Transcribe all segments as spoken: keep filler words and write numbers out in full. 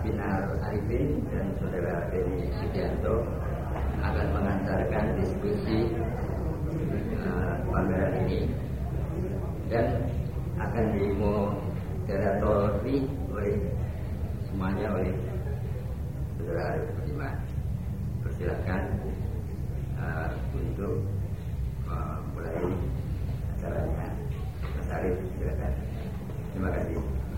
Binar Arifin dan Saudara Beni Sugianto akan mengantarkan diskusi uh, pameran ini dan akan dimoderatori oleh semuanya oleh Saudara Arif Budiman. Persilakan uh, untuk uh, mulai acaranya. Mas Arif, silakan. Terima kasih.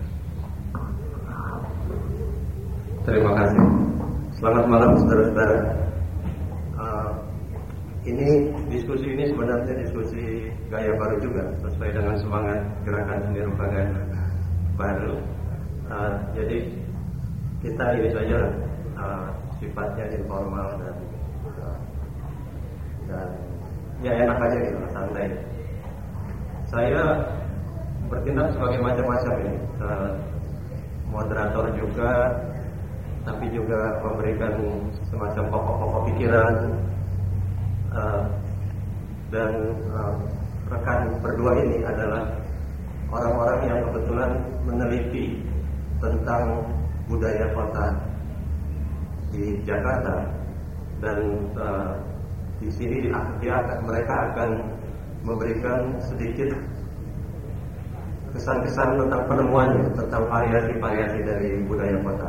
Terima kasih. Selamat malam saudara-saudara. Uh, ini diskusi ini sebenarnya diskusi gaya baru juga, sesuai dengan semangat gerakan seni rupa gaya baru. Uh, jadi kita ini saja uh, sifatnya informal dan uh, dan ya enak aja gitu, santai. Saya bertindak sebagai macam-macam ini, uh, moderator juga, tapi juga memberikan semacam pokok-pokok pikiran, uh, dan uh, rekan berdua ini adalah orang-orang yang kebetulan meneliti tentang budaya kota di Jakarta, dan uh, di sini dia, mereka akan memberikan sedikit kesan-kesan tentang penemuannya, tentang variasi-variasi dari budaya kota.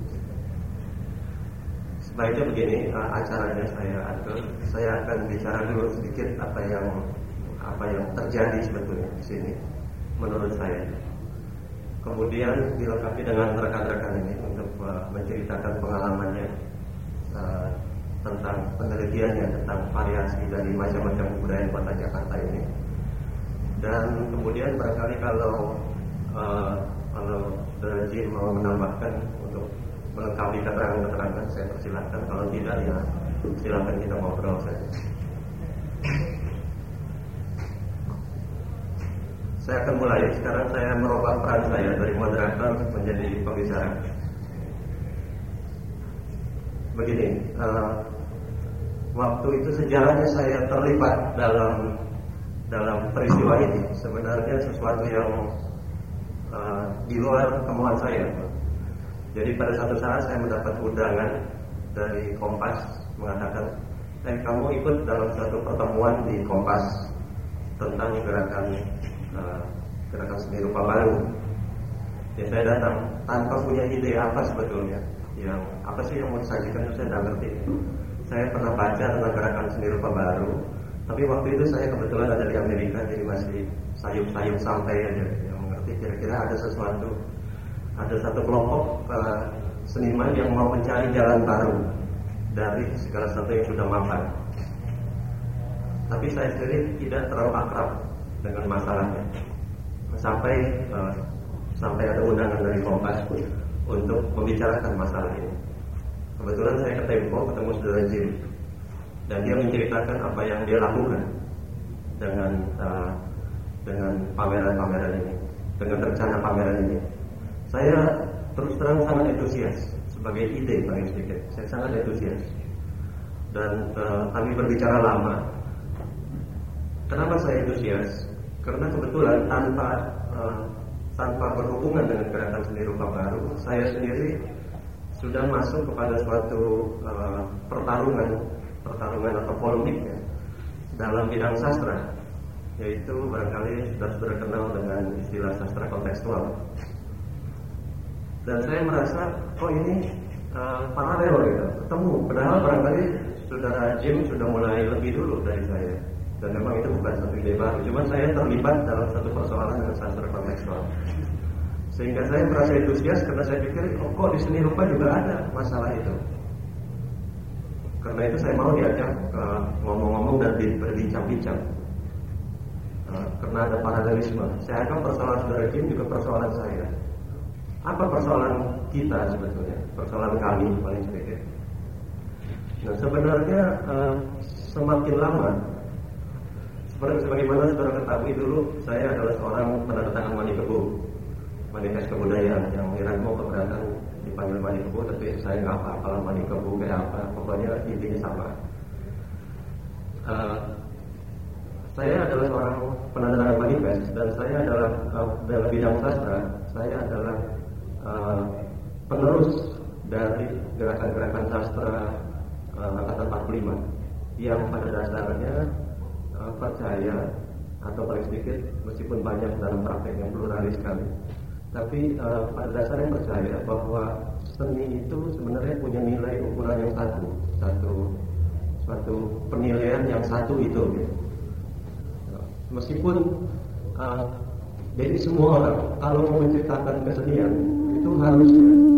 Sebaiknya begini, uh, acaranya saya atur. Saya akan bicara dulu sedikit apa yang apa yang terjadi sebetulnya di sini, menurut saya. Kemudian dilengkapi dengan rekan-rekan ini untuk uh, menceritakan pengalamannya uh, tentang penelitiannya tentang variasi dari macam-macam budaya kota Jakarta ini. Dan kemudian barangkali kalau uh, kalau Saudara Jim mau menambahkan untuk melengkapi keterangan-keterangan, saya persilakan. Kalau tidak, ya silakan kita ngobrol saja. Saya akan mulai. Sekarang saya merubah peran saya dari moderator menjadi pembicara. Begini, uh, waktu itu sejarahnya saya terlibat dalam dalam peristiwa ini. Sebenarnya sesuatu yang uh, di luar kemauan saya. Jadi pada satu saat saya mendapat undangan dari Kompas mengatakan, eh kamu ikut dalam satu pertemuan di Kompas tentang gerakan uh, gerakan seni rupa baru. Ya saya datang tanpa punya ide apa sebetulnya, yang apa sih yang mau disajikan, saya tidak ngerti. Saya pernah baca tentang gerakan seni rupa baru, tapi waktu itu saya kebetulan ada di Amerika, jadi masih sayup-sayup santai aja, yang mengerti kira-kira ada sesuatu. Ada satu kelompok uh, seniman yang mau mencari jalan baru dari segala sesuatu yang sudah mapan. Tapi saya sendiri tidak terlalu akrab dengan masalahnya. Sampai uh, sampai ada undangan dari Kompas untuk membicarakan masalah ini. Kebetulan saya ke Tempo ketemu Saudara Jim, dan dia menceritakan apa yang dia lakukan dengan uh, dengan pameran-pameran ini, dengan rencana pameran ini. Saya terus terang sangat antusias sebagai ide paling sedikit. Saya sangat antusias dan uh, kami berbicara lama. Kenapa saya antusias? Karena kebetulan tanpa uh, tanpa berhubungan dengan gerakan seni rupa baru, saya sendiri sudah masuk kepada suatu uh, pertarungan pertarungan atau polemik ya, dalam bidang sastra, yaitu barangkali sudah sudah kenal dengan istilah sastra kontekstual. Dan saya merasa, oh ini uh, paralel gitu, ketemu. Padahal barangkali Saudara Jim sudah mulai lebih dulu dari saya, dan memang itu bukan satu ide baru. Cuma saya terlibat dalam satu persoalan dengan sastra kontekstual, sehingga saya merasa antusias karena saya pikir, oh kok di seni rupa juga ada masalah itu. Karena itu saya mau diajak uh, ngomong-ngomong dan berbincang-bincang, uh, karena ada paralelisme. Saya anggap persoalan Saudara Jim juga persoalan saya. Apa persoalan kita sebetulnya? Persoalan kami paling sedikit. Nah sebenarnya uh, semakin lama, seperti sebagaimana saudara ketahui dulu, saya adalah seorang penandatangan Manikebu, manifest kebudayaan, yang Iranmo keberatan dipanggil Manikebu, tapi saya nggak apa-apa Manikebu kayak apa, pokoknya intinya sama. Uh, saya adalah seorang penandatangan manifest, dan saya adalah uh, dalam bidang sastra, saya adalah Uh, penerus dari gerakan-gerakan sastra uh, angkatan empat puluh lima yang pada dasarnya uh, percaya atau paling sedikit meskipun banyak dalam praktek yang pluralis sekali, tapi uh, pada dasarnya percaya bahwa seni itu sebenarnya punya nilai ukuran yang satu, satu suatu penilaian yang satu itu. Gitu. Meskipun uh, jadi semua orang kalau mau menciptakan kesenian itu harus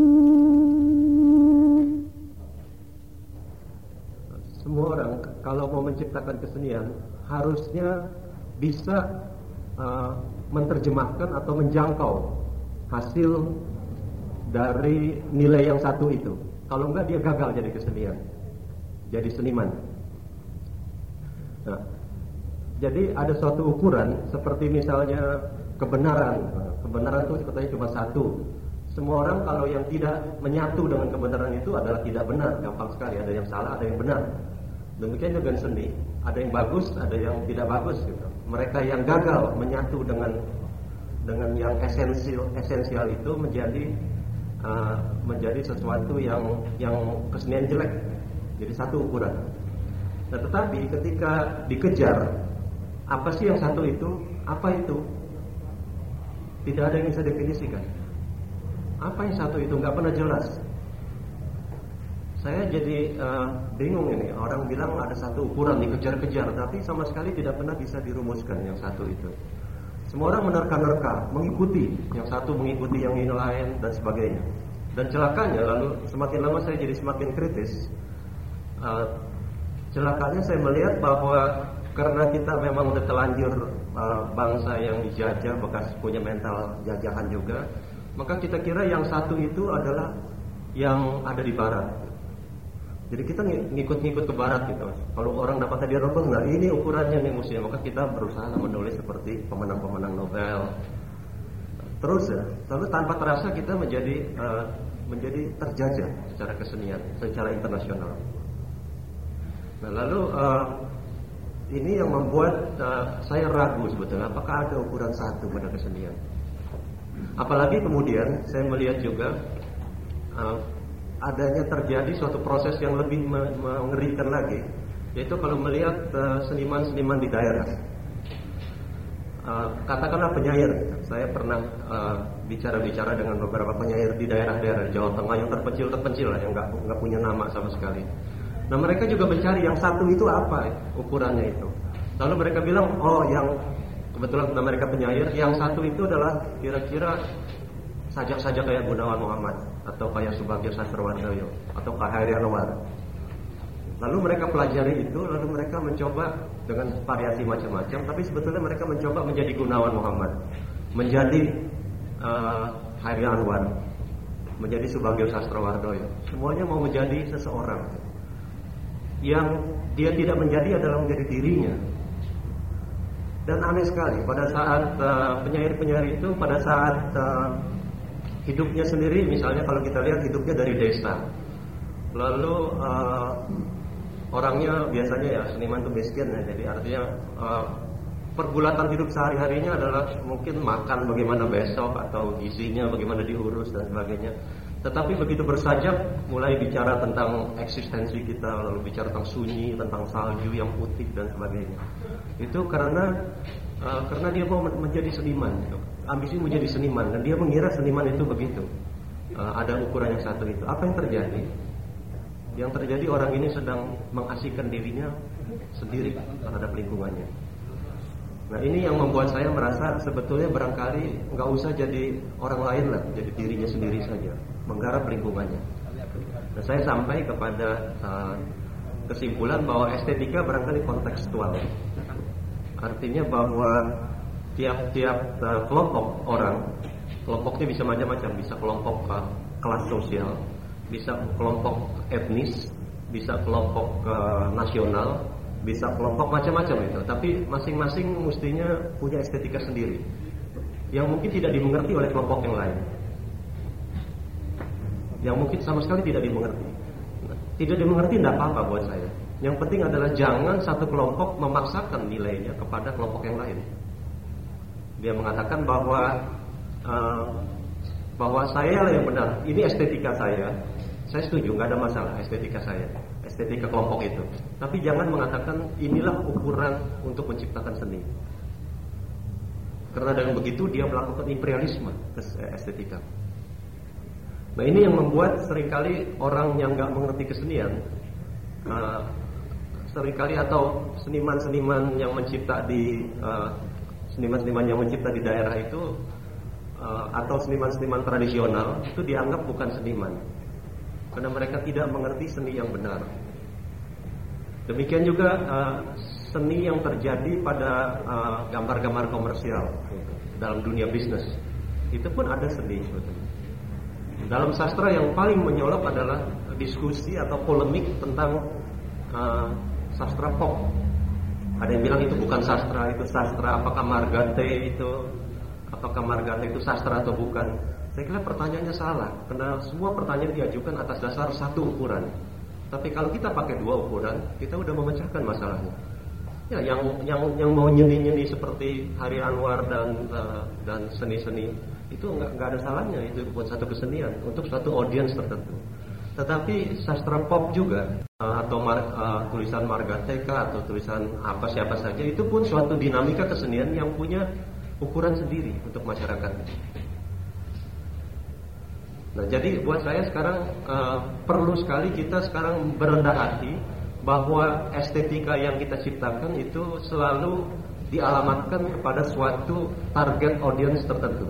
semua orang kalau mau menciptakan kesenian harusnya bisa uh, menerjemahkan atau menjangkau hasil dari nilai yang satu itu. Kalau enggak dia gagal jadi kesenian, jadi seniman. Nah, jadi ada suatu ukuran seperti misalnya kebenaran. Kebenaran itu sebetulnya cuma satu. Semua orang kalau yang tidak menyatu dengan kebenaran itu adalah tidak benar. Gampang sekali, ada yang salah, ada yang benar. Demikian juga seni, ada yang bagus, ada yang tidak bagus gitu. Mereka yang gagal menyatu dengan dengan yang esensial esensial itu menjadi uh, menjadi sesuatu yang yang kesenian jelek. Jadi satu ukuran. Nah, tetapi ketika dikejar apa sih yang satu itu? Apa itu? Tidak ada yang bisa definisikan. Apa yang satu itu? Nggak pernah jelas. Saya jadi uh, bingung ini. Orang bilang ada satu ukuran dikejar-kejar, tapi sama sekali tidak pernah bisa dirumuskan yang satu itu. Semua orang menerka-nerka, mengikuti. Yang satu mengikuti yang ini lain dan sebagainya. Dan celakanya lalu semakin lama saya jadi semakin kritis. Uh, celakanya saya melihat bahwa karena kita memang udah telanjur uh, bangsa yang dijajah, bekas punya mental jajahan juga, maka kita kira yang satu itu adalah yang ada di barat. Jadi kita ngikut-ngikut ke barat gitu. Kalau orang dapat hadiah Nobel, nah ini ukurannya nih musuhnya, maka kita berusaha menulis seperti pemenang-pemenang Nobel. Terus ya, lalu tanpa terasa kita menjadi uh, menjadi terjajah secara kesenian, secara internasional. Nah lalu uh, ini yang membuat uh, saya ragu sebetulnya apakah ada ukuran satu pada kesenian. Apalagi kemudian saya melihat juga uh, adanya terjadi suatu proses yang lebih mengerikan lagi, yaitu kalau melihat uh, seniman-seniman di daerah. Uh, katakanlah penyair. Saya pernah uh, bicara-bicara dengan beberapa penyair di daerah-daerah Jawa Tengah yang terpencil-terpencil lah, yang nggak nggak punya nama sama sekali. Nah mereka juga mencari yang satu itu apa ukurannya itu. Lalu mereka bilang, oh yang kebetulan mereka penyair, yang satu itu adalah kira-kira sajak-sajak kayak Gunawan Muhammad atau kayak Subagio Sastrowardoyo atau K H R Anwar. Lalu mereka pelajari itu, lalu mereka mencoba dengan variasi macam-macam, tapi sebetulnya mereka mencoba menjadi Gunawan Muhammad, menjadi uh, K H R Anwar, menjadi Subagio Sastrowardoyo. Semuanya mau menjadi seseorang. Yang dia tidak menjadi adalah menjadi dirinya. Dan aneh sekali pada saat uh, penyair-penyair itu pada saat uh, hidupnya sendiri, misalnya kalau kita lihat hidupnya dari desa, lalu uh, orangnya biasanya ya seniman itu miskin ya, jadi artinya uh, pergulatan hidup sehari-harinya adalah mungkin makan bagaimana besok atau gizinya bagaimana diurus dan sebagainya. Tetapi begitu bersajak mulai bicara tentang eksistensi kita, lalu bicara tentang sunyi, tentang salju yang putih dan sebagainya. Itu karena uh, karena dia mau menjadi seniman, gitu. Ambisi menjadi seniman, dan dia mengira seniman itu begitu. Uh, ada ukuran yang satu itu. Apa yang terjadi? Yang terjadi orang ini sedang mengasihkan dirinya sendiri terhadap lingkungannya. Nah ini yang membuat saya merasa sebetulnya barangkali nggak usah jadi orang lain lah, jadi dirinya sendiri saja, menggarap lingkungannya. Nah saya sampai kepada uh, kesimpulan bahwa estetika barangkali kontekstual. Artinya bahwa tiap-tiap uh, kelompok orang, kelompoknya bisa macam-macam, bisa kelompok uh, kelas sosial, bisa kelompok etnis, bisa kelompok uh, nasional, bisa kelompok macam-macam itu. Tapi masing-masing mestinya punya estetika sendiri yang mungkin tidak dimengerti oleh kelompok yang lain, yang mungkin sama sekali tidak dimengerti. Tidak dimengerti tidak apa-apa buat saya. Yang penting adalah jangan satu kelompok memaksakan nilainya kepada kelompok yang lain. Dia mengatakan bahwa uh, bahwa saya lah yang benar, ini estetika saya, Saya setuju, nggak ada masalah estetika saya, estetika kelompok itu. Tapi jangan mengatakan inilah ukuran untuk menciptakan seni. Karena dengan begitu dia melakukan imperialisme estetika. Nah ini yang membuat seringkali orang yang nggak mengerti kesenian, uh, seringkali atau seniman-seniman yang mencipta di uh, seniman-seniman yang mencipta di daerah itu uh, atau seniman-seniman tradisional itu dianggap bukan seniman karena mereka tidak mengerti seni yang benar. Demikian juga uh, seni yang terjadi pada uh, gambar-gambar komersial dalam dunia bisnis itu pun ada seni sebetulnya. Dalam sastra yang paling menyolok adalah diskusi atau polemik tentang uh, sastra pop. Ada yang bilang itu bukan sastra, itu sastra. Apakah Margate itu, apakah Margate itu sastra atau bukan? Saya kira pertanyaannya salah, karena semua pertanyaan diajukan atas dasar satu ukuran. Tapi kalau kita pakai dua ukuran, kita udah memecahkan masalahnya. Ya, yang yang yang mau nyeni-nyeni seperti Hari Anwar dan uh, dan seni-seni itu nggak nggak ada salahnya, itu buat satu kesenian untuk satu audiens tertentu. Tetapi sastra pop juga uh, atau mar, uh, tulisan Margateka atau tulisan apa siapa saja itu pun suatu dinamika kesenian yang punya ukuran sendiri untuk masyarakat. Nah, jadi buat saya sekarang uh, perlu sekali kita sekarang berendah hati bahwa estetika yang kita ciptakan itu selalu dialamatkan kepada suatu target audiens tertentu.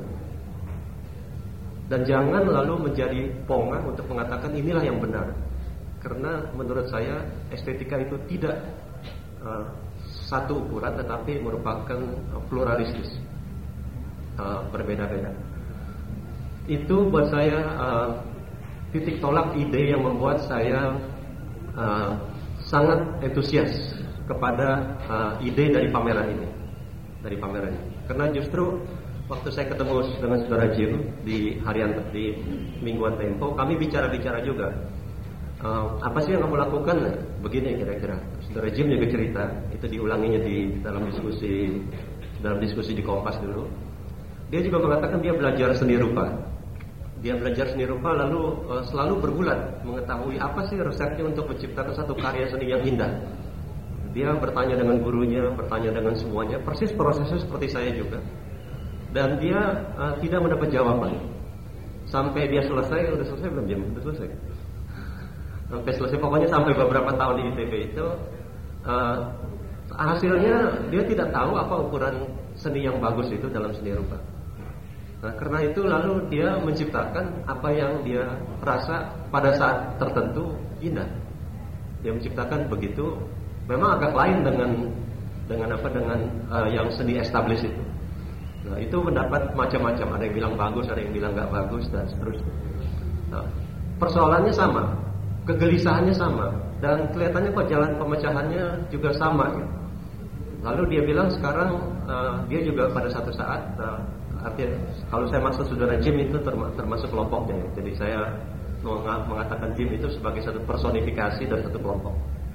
Dan jangan lalu menjadi pongan untuk mengatakan inilah yang benar. Karena menurut saya estetika itu tidak uh, satu ukuran tetapi merupakan uh, pluralistis, uh, berbeda-beda. Itu buat saya uh, titik tolak ide yang membuat saya uh, sangat entusias kepada uh, ide dari pameran ini, dari pameran ini. Karena justru waktu saya ketemu dengan saudara Jim di harian di mingguan Tempo, kami bicara-bicara juga. Uh, apa sih yang kamu lakukan? Begini kira-kira. Saudara Jim juga cerita, itu diulanginya di dalam diskusi dalam diskusi di Kompas dulu. Dia juga mengatakan dia belajar seni rupa. Dia belajar seni rupa lalu uh, selalu bergulat mengetahui apa sih resepnya untuk menciptakan satu karya seni yang indah. Dia bertanya dengan gurunya, bertanya dengan semuanya, persis prosesnya seperti saya juga. Dan dia uh, tidak mendapat jawaban. Sampai dia selesai, udah selesai belum Jim? Udah selesai. Sampai selesai, pokoknya sampai beberapa tahun di I T B itu uh, hasilnya dia tidak tahu apa ukuran seni yang bagus itu dalam seni rupa. Nah, karena itu lalu dia menciptakan apa yang dia rasa pada saat tertentu indah. Dia menciptakan begitu, memang agak lain dengan dengan apa dengan uh, yang seni established itu. Nah, itu mendapat macam-macam, ada yang bilang bagus, ada yang bilang nggak bagus dan seterusnya. Nah, persoalannya sama, kegelisahannya sama, dan kelihatannya kok jalan pemecahannya juga sama. Gitu. Lalu dia bilang sekarang uh, dia juga pada satu saat, uh, artinya kalau saya maksud saudara Jim itu termasuk kelompoknya. Ya. Jadi saya mengatakan Jim itu sebagai satu personifikasi dari satu kelompok.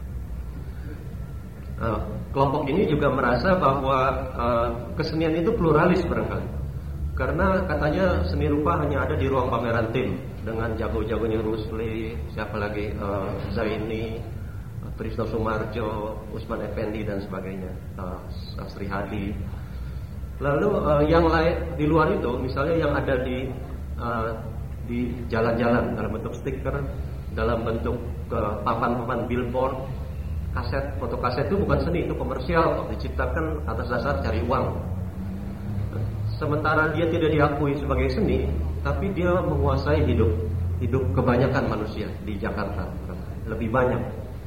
Uh, kelompok ini juga merasa bahwa uh, kesenian itu pluralis barangkali. Karena katanya seni rupa hanya ada di ruang pameran tim dengan jago-jagonya Rusli, siapa lagi uh, Zaini, Trisno Sumarjo, Usman Effendi dan sebagainya, uh, Sri Hadi. Lalu uh, yang lain di luar itu, misalnya yang ada di uh, di jalan-jalan dalam bentuk stiker, dalam bentuk uh, papan-papan billboard, kaset, foto kaset itu bukan seni, itu komersial, diciptakan atas dasar cari uang. Sementara dia tidak diakui sebagai seni, tapi dia menguasai hidup hidup kebanyakan manusia di Jakarta, lebih banyak.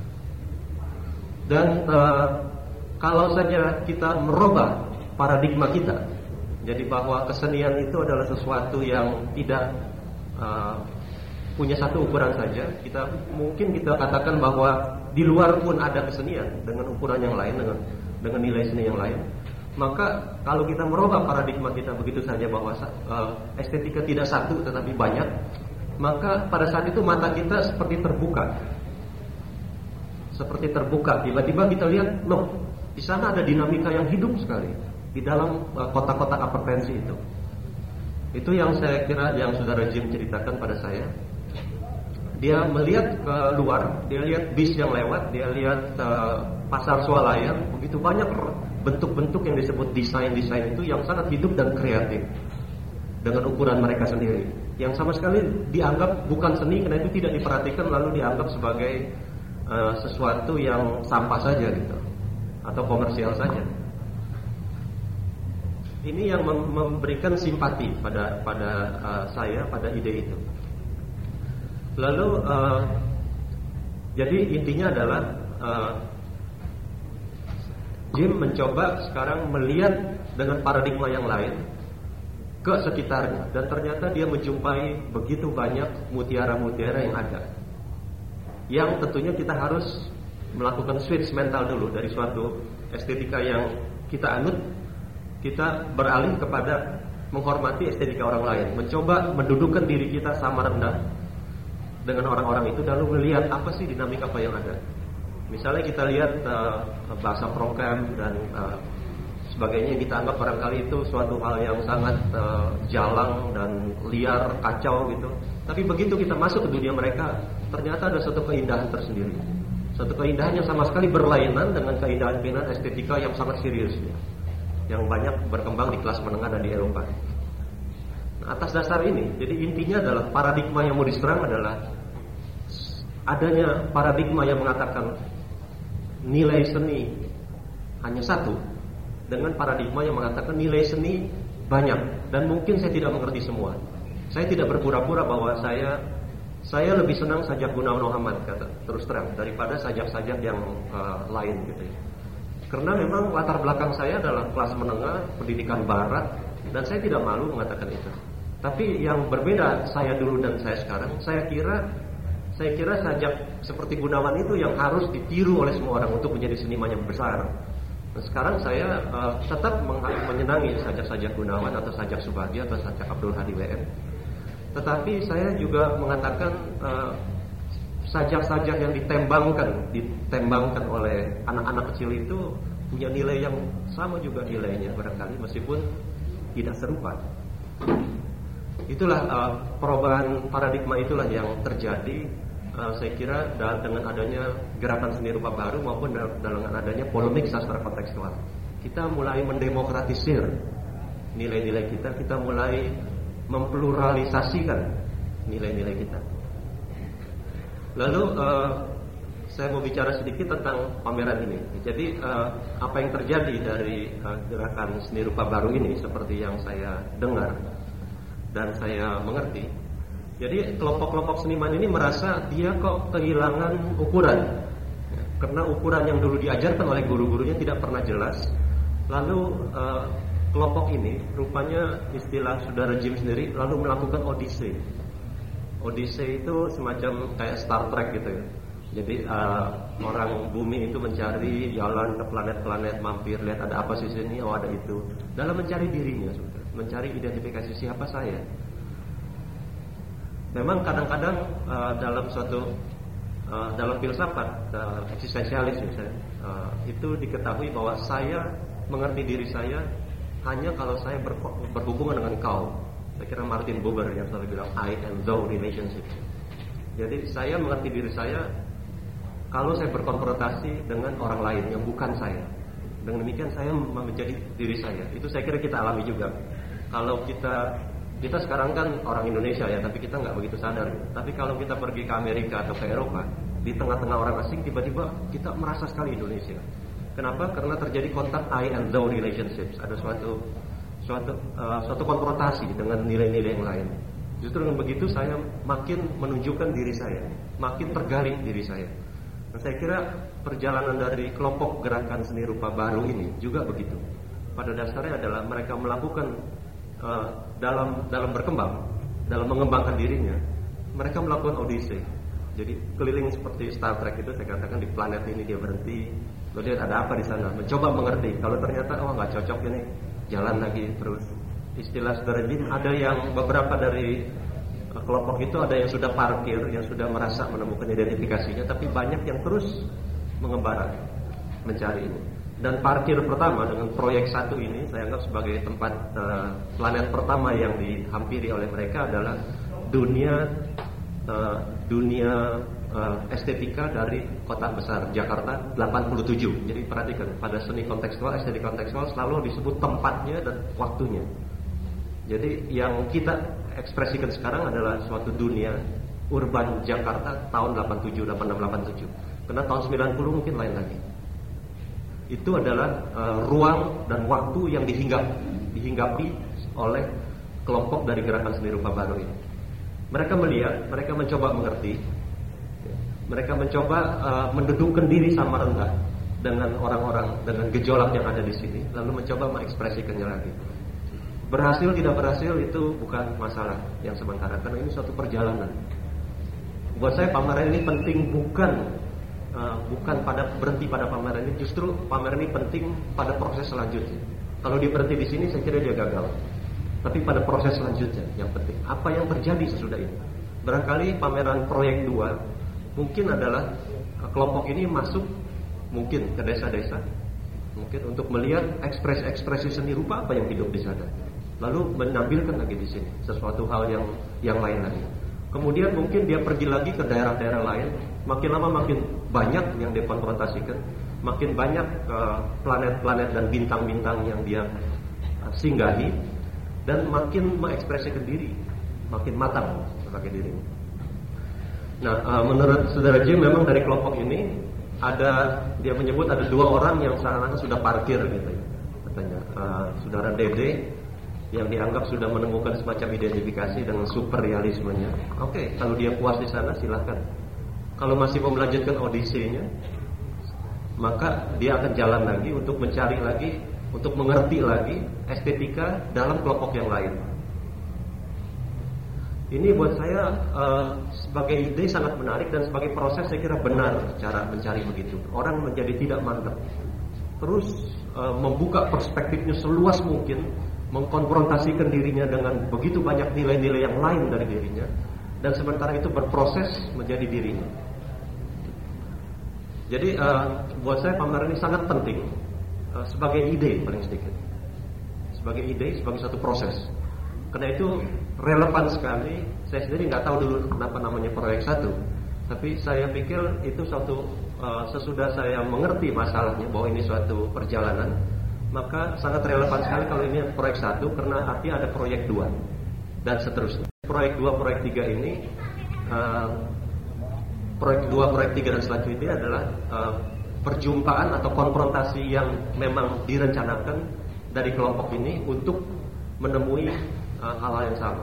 Dan uh, kalau saja kita merubah paradigma kita, jadi bahwa kesenian itu adalah sesuatu yang tidak uh, punya satu ukuran saja, kita mungkin kita katakan bahwa di luar pun ada kesenian dengan ukuran yang lain, dengan dengan nilai seni yang lain. Maka kalau kita merubah paradigma kita begitu saja bahwa uh, estetika tidak satu tetapi banyak, maka pada saat itu mata kita seperti terbuka. Seperti terbuka, tiba-tiba kita lihat, loh, di sana ada dinamika yang hidup sekali di dalam uh, kotak-kotak apertensi itu. Itu yang saya kira yang saudara Jim ceritakan pada saya. Dia melihat ke luar, dia lihat bis yang lewat, dia lihat uh, pasar swalayan, begitu banyak bentuk-bentuk yang disebut desain-desain itu yang sangat hidup dan kreatif dengan ukuran mereka sendiri, yang sama sekali dianggap bukan seni karena itu tidak diperhatikan, lalu dianggap sebagai uh, sesuatu yang sampah saja gitu, atau komersial saja. Ini yang memberikan simpati pada pada uh, saya pada ide itu. Lalu uh, jadi intinya adalah uh, Jim mencoba sekarang melihat dengan paradigma yang lain ke sekitarnya, dan ternyata dia menjumpai begitu banyak mutiara-mutiara yang ada, yang tentunya kita harus melakukan switch mental dulu dari suatu estetika yang kita anut, kita beralih kepada menghormati estetika orang lain, mencoba mendudukkan diri kita sama rendah dengan orang-orang itu, lalu melihat apa sih dinamika apa yang ada. Misalnya kita lihat uh, bahasa program dan uh, sebagainya, kita anggap barangkali itu suatu hal yang sangat uh, jalang dan liar, kacau gitu. Tapi begitu kita masuk ke dunia mereka, ternyata ada suatu keindahan tersendiri, suatu keindahan yang sama sekali berlainan dengan keindahan-keindahan estetika yang sangat serius ya, yang banyak berkembang di kelas menengah dan di Eropa. Nah, atas dasar ini, jadi intinya adalah paradigma yang mau diserang adalah adanya paradigma yang mengatakan nilai seni hanya satu, dengan paradigma yang mengatakan nilai seni banyak, dan mungkin saya tidak mengerti semua. Saya tidak berpura-pura bahwa saya saya lebih senang sajak Gunawan Muhammad, kata terus terang, daripada sajak-sajak yang uh, lain gitu ya. Karena memang latar belakang saya adalah kelas menengah, pendidikan barat, dan saya tidak malu mengatakan itu. Tapi yang berbeda saya dulu dan saya sekarang, saya kira Saya kira sajak seperti Gunawan itu yang harus ditiru oleh semua orang untuk menjadi seniman yang besar. Nah, sekarang saya uh, tetap menyenangi sajak-sajak Gunawan atau sajak Subagio atau sajak Abdul Hadi W M. Tetapi saya juga mengatakan uh, sajak-sajak yang ditembangkan, ditembangkan oleh anak-anak kecil itu punya nilai yang sama juga nilainya barangkali, meskipun tidak serupa. Itulah uh, perubahan paradigma itulah yang terjadi. Uh, saya kira dengan adanya gerakan seni rupa baru maupun dengan adanya polemik sastra kontekstual, kita mulai mendemokratisir nilai-nilai kita, kita mulai mempluralisasikan nilai-nilai kita. Lalu uh, saya mau bicara sedikit tentang pameran ini. Jadi uh, apa yang terjadi dari uh, gerakan seni rupa baru ini seperti yang saya dengar dan saya mengerti. Jadi kelompok-kelompok seniman ini merasa dia kok kehilangan ukuran, ya, karena ukuran yang dulu diajarkan oleh guru-gurunya tidak pernah jelas. Lalu uh, kelompok ini rupanya istilah saudara Jim sendiri lalu melakukan Odyssey. Odyssey itu semacam kayak Star Trek gitu ya. Jadi uh, orang bumi itu mencari jalan ke planet-planet, mampir lihat ada apa sih sini, oh ada itu. Dalam mencari dirinya, mencari identifikasi siapa saya. Memang kadang-kadang uh, dalam suatu uh, dalam filsafat uh, eksistensialis misalnya, uh, itu diketahui bahwa saya mengerti diri saya hanya kalau saya ber, berhubungan dengan kau. Saya kira Martin Buber yang selalu bilang I and thou relationship. Jadi saya mengerti diri saya kalau saya berkonfrontasi dengan orang lain yang bukan saya. Dengan demikian saya menjadi diri saya. Itu saya kira kita alami juga. Kalau kita Kita sekarang kan orang Indonesia ya, tapi kita nggak begitu sadar. Tapi kalau kita pergi ke Amerika atau ke Eropa, di tengah-tengah orang asing, tiba-tiba kita merasa sekali Indonesia. Kenapa? Karena terjadi kontak I and thou relationships. Ada suatu suatu uh, suatu konfrontasi dengan nilai-nilai yang lain. Justru dengan begitu saya makin menunjukkan diri saya, makin tergali diri saya. Dan saya kira perjalanan dari kelompok gerakan seni rupa baru ini juga begitu. Pada dasarnya adalah mereka melakukan Uh, dalam dalam berkembang, dalam mengembangkan dirinya, mereka melakukan audisi. Jadi keliling seperti Star Trek itu, saya katakan di planet ini dia berhenti, lalu dia ada apa di sana, mencoba mengerti. Kalau ternyata oh nggak cocok ini, jalan lagi terus. Istilah saudara Jim, ada yang beberapa dari uh, kelompok itu ada yang sudah parkir, yang sudah merasa menemukan identifikasinya, tapi banyak yang terus mengembara mencari ini. Dan parkir pertama dengan proyek satu ini saya anggap sebagai tempat uh, planet pertama yang dihampiri oleh mereka adalah dunia uh, dunia uh, estetika dari kota besar Jakarta delapan puluh tujuh. Jadi perhatikan, pada seni kontekstual, estetik kontekstual selalu disebut tempatnya dan waktunya. Jadi yang kita ekspresikan sekarang adalah suatu dunia urban Jakarta tahun delapan puluh tujuh, delapan puluh enam, delapan puluh tujuh. Karena tahun sembilan puluh mungkin lain lagi. Itu adalah uh, ruang dan waktu yang dihinggap, dihinggapi oleh kelompok dari gerakan seni rupa baru ini. Mereka melihat, mereka mencoba mengerti, mereka mencoba uh, mendudukkan diri sama rendah dengan orang-orang, dengan gejolak yang ada di sini, lalu mencoba mengekspresikannya lagi. Berhasil tidak berhasil itu bukan masalah yang sementara, karena ini suatu perjalanan. Buat saya pameran ini penting bukan uh, bukan pada berhenti pada pameran ini, justru pameran ini penting pada proses selanjutnya. Kalau dia berhenti di sini, saya kira dia gagal. Tapi pada proses selanjutnya yang penting, apa yang terjadi sesudah ini. Barangkali pameran proyek dua mungkin adalah uh, kelompok ini masuk mungkin ke desa-desa, mungkin untuk melihat ekspresi-ekspresi seni rupa apa yang hidup di sana. Lalu menampilkan lagi di sini sesuatu hal yang yang lain lagi. Kemudian mungkin dia pergi lagi ke daerah-daerah lain. Makin lama makin banyak yang dia konfrontasikan, makin banyak uh, planet-planet dan bintang-bintang yang dia uh, singgahi, dan makin mengekspresikan diri, makin matang sebagai dirinya. Nah, uh, menurut saudara Jim, memang dari kelompok ini ada, dia menyebut ada dua orang yang seakan-akan sudah parkir gitu ya, katanya. Uh, saudara Dede yang dianggap sudah menemukan semacam identifikasi dengan super realismenya. Oke, okay, kalau dia puas di sana silahkan. Kalau masih mau melanjutkan odisenya, maka dia akan jalan lagi untuk mencari lagi, untuk mengerti lagi estetika dalam kelompok yang lain. Ini buat saya uh, sebagai ide sangat menarik, dan sebagai proses saya kira benar cara mencari begitu. Orang menjadi tidak mantap, terus uh, membuka perspektifnya seluas mungkin, mengkonfrontasikan dirinya dengan begitu banyak nilai-nilai yang lain dari dirinya, dan sementara itu berproses menjadi dirinya. Jadi uh, buat saya pameran ini sangat penting uh, sebagai ide paling sedikit, sebagai ide, sebagai satu proses. Karena itu relevan sekali. Saya sendiri nggak tahu dulu kenapa namanya proyek satu, tapi saya pikir itu suatu uh, sesudah saya mengerti masalahnya bahwa ini suatu perjalanan, maka sangat relevan sekali kalau ini proyek satu, karena artinya ada proyek dua dan seterusnya. Proyek dua, proyek tiga ini, uh, proyek dua, proyek tiga dan selanjutnya adalah uh, perjumpaan atau konfrontasi yang memang direncanakan dari kelompok ini untuk menemui uh, hal-hal yang sama.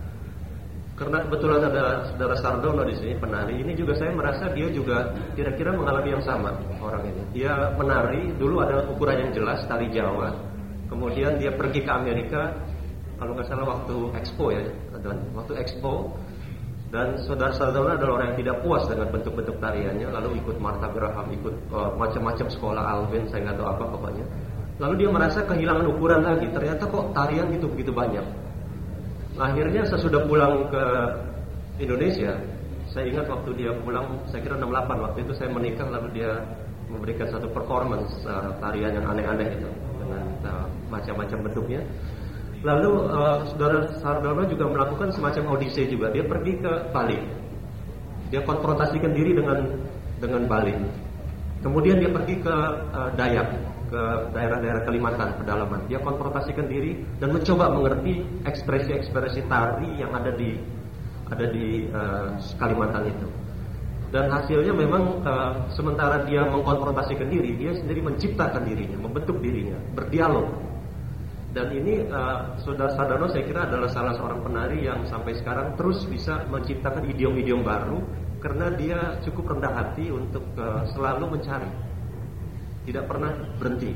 Karena kebetulan ada saudara Sardono di sini, penari ini juga saya merasa dia juga kira-kira mengalami yang sama orang ini. Dia menari dulu ada ukuran yang jelas, tari Jawa. Kemudian dia pergi ke Amerika, kalau nggak salah waktu Expo ya, dan waktu Expo. Dan saudara Sardono adalah orang yang tidak puas dengan bentuk-bentuk tariannya, lalu ikut Martha Graham, ikut uh, macam-macam sekolah Alvin, saya nggak tahu apa pokoknya. Lalu dia merasa kehilangan ukuran lagi. Ternyata kok tarian gitu begitu banyak. Akhirnya sesudah pulang ke Indonesia, saya ingat waktu dia pulang, saya kira enam puluh delapan, waktu itu saya menikah, lalu dia memberikan satu performance uh, tarian yang aneh-aneh itu dengan uh, macam-macam bentuknya. Lalu uh, saudara Sardono juga melakukan semacam audisi juga. Dia pergi ke Bali, dia konfrontasikan diri dengan dengan Bali. Kemudian dia pergi ke uh, Dayak, ke daerah-daerah Kalimantan pedalaman. Dia konfrontasikan diri dan mencoba mengerti ekspresi-ekspresi tari yang ada di ada di uh, Kalimantan itu. Dan hasilnya memang uh, sementara dia mengkonfrontasikan diri, dia sendiri menciptakan dirinya, membentuk dirinya, berdialog. Dan ini uh, saudara Sardono saya kira adalah salah seorang penari yang sampai sekarang terus bisa menciptakan idiom-idiom baru, karena dia cukup rendah hati untuk uh, selalu mencari, tidak pernah berhenti.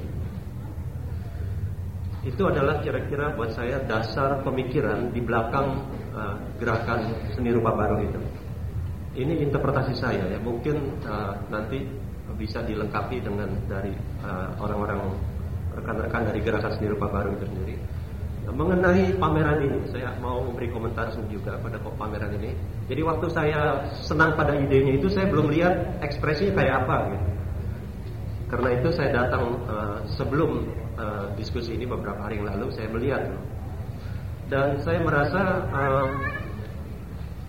Itu adalah kira-kira buat saya dasar pemikiran di belakang uh, gerakan seni rupa baru itu. Ini interpretasi saya ya, mungkin uh, nanti bisa dilengkapi dengan dari uh, orang-orang rekan-rekan dari gerakan seni rupa baru itu sendiri. Nah, mengenai pameran ini, saya mau memberi komentar juga pada pameran ini. Jadi waktu saya senang pada idenya itu, saya belum lihat ekspresinya kayak apa gitu. Karena itu saya datang uh, sebelum uh, diskusi ini beberapa hari yang lalu, saya melihat. Dan saya merasa uh,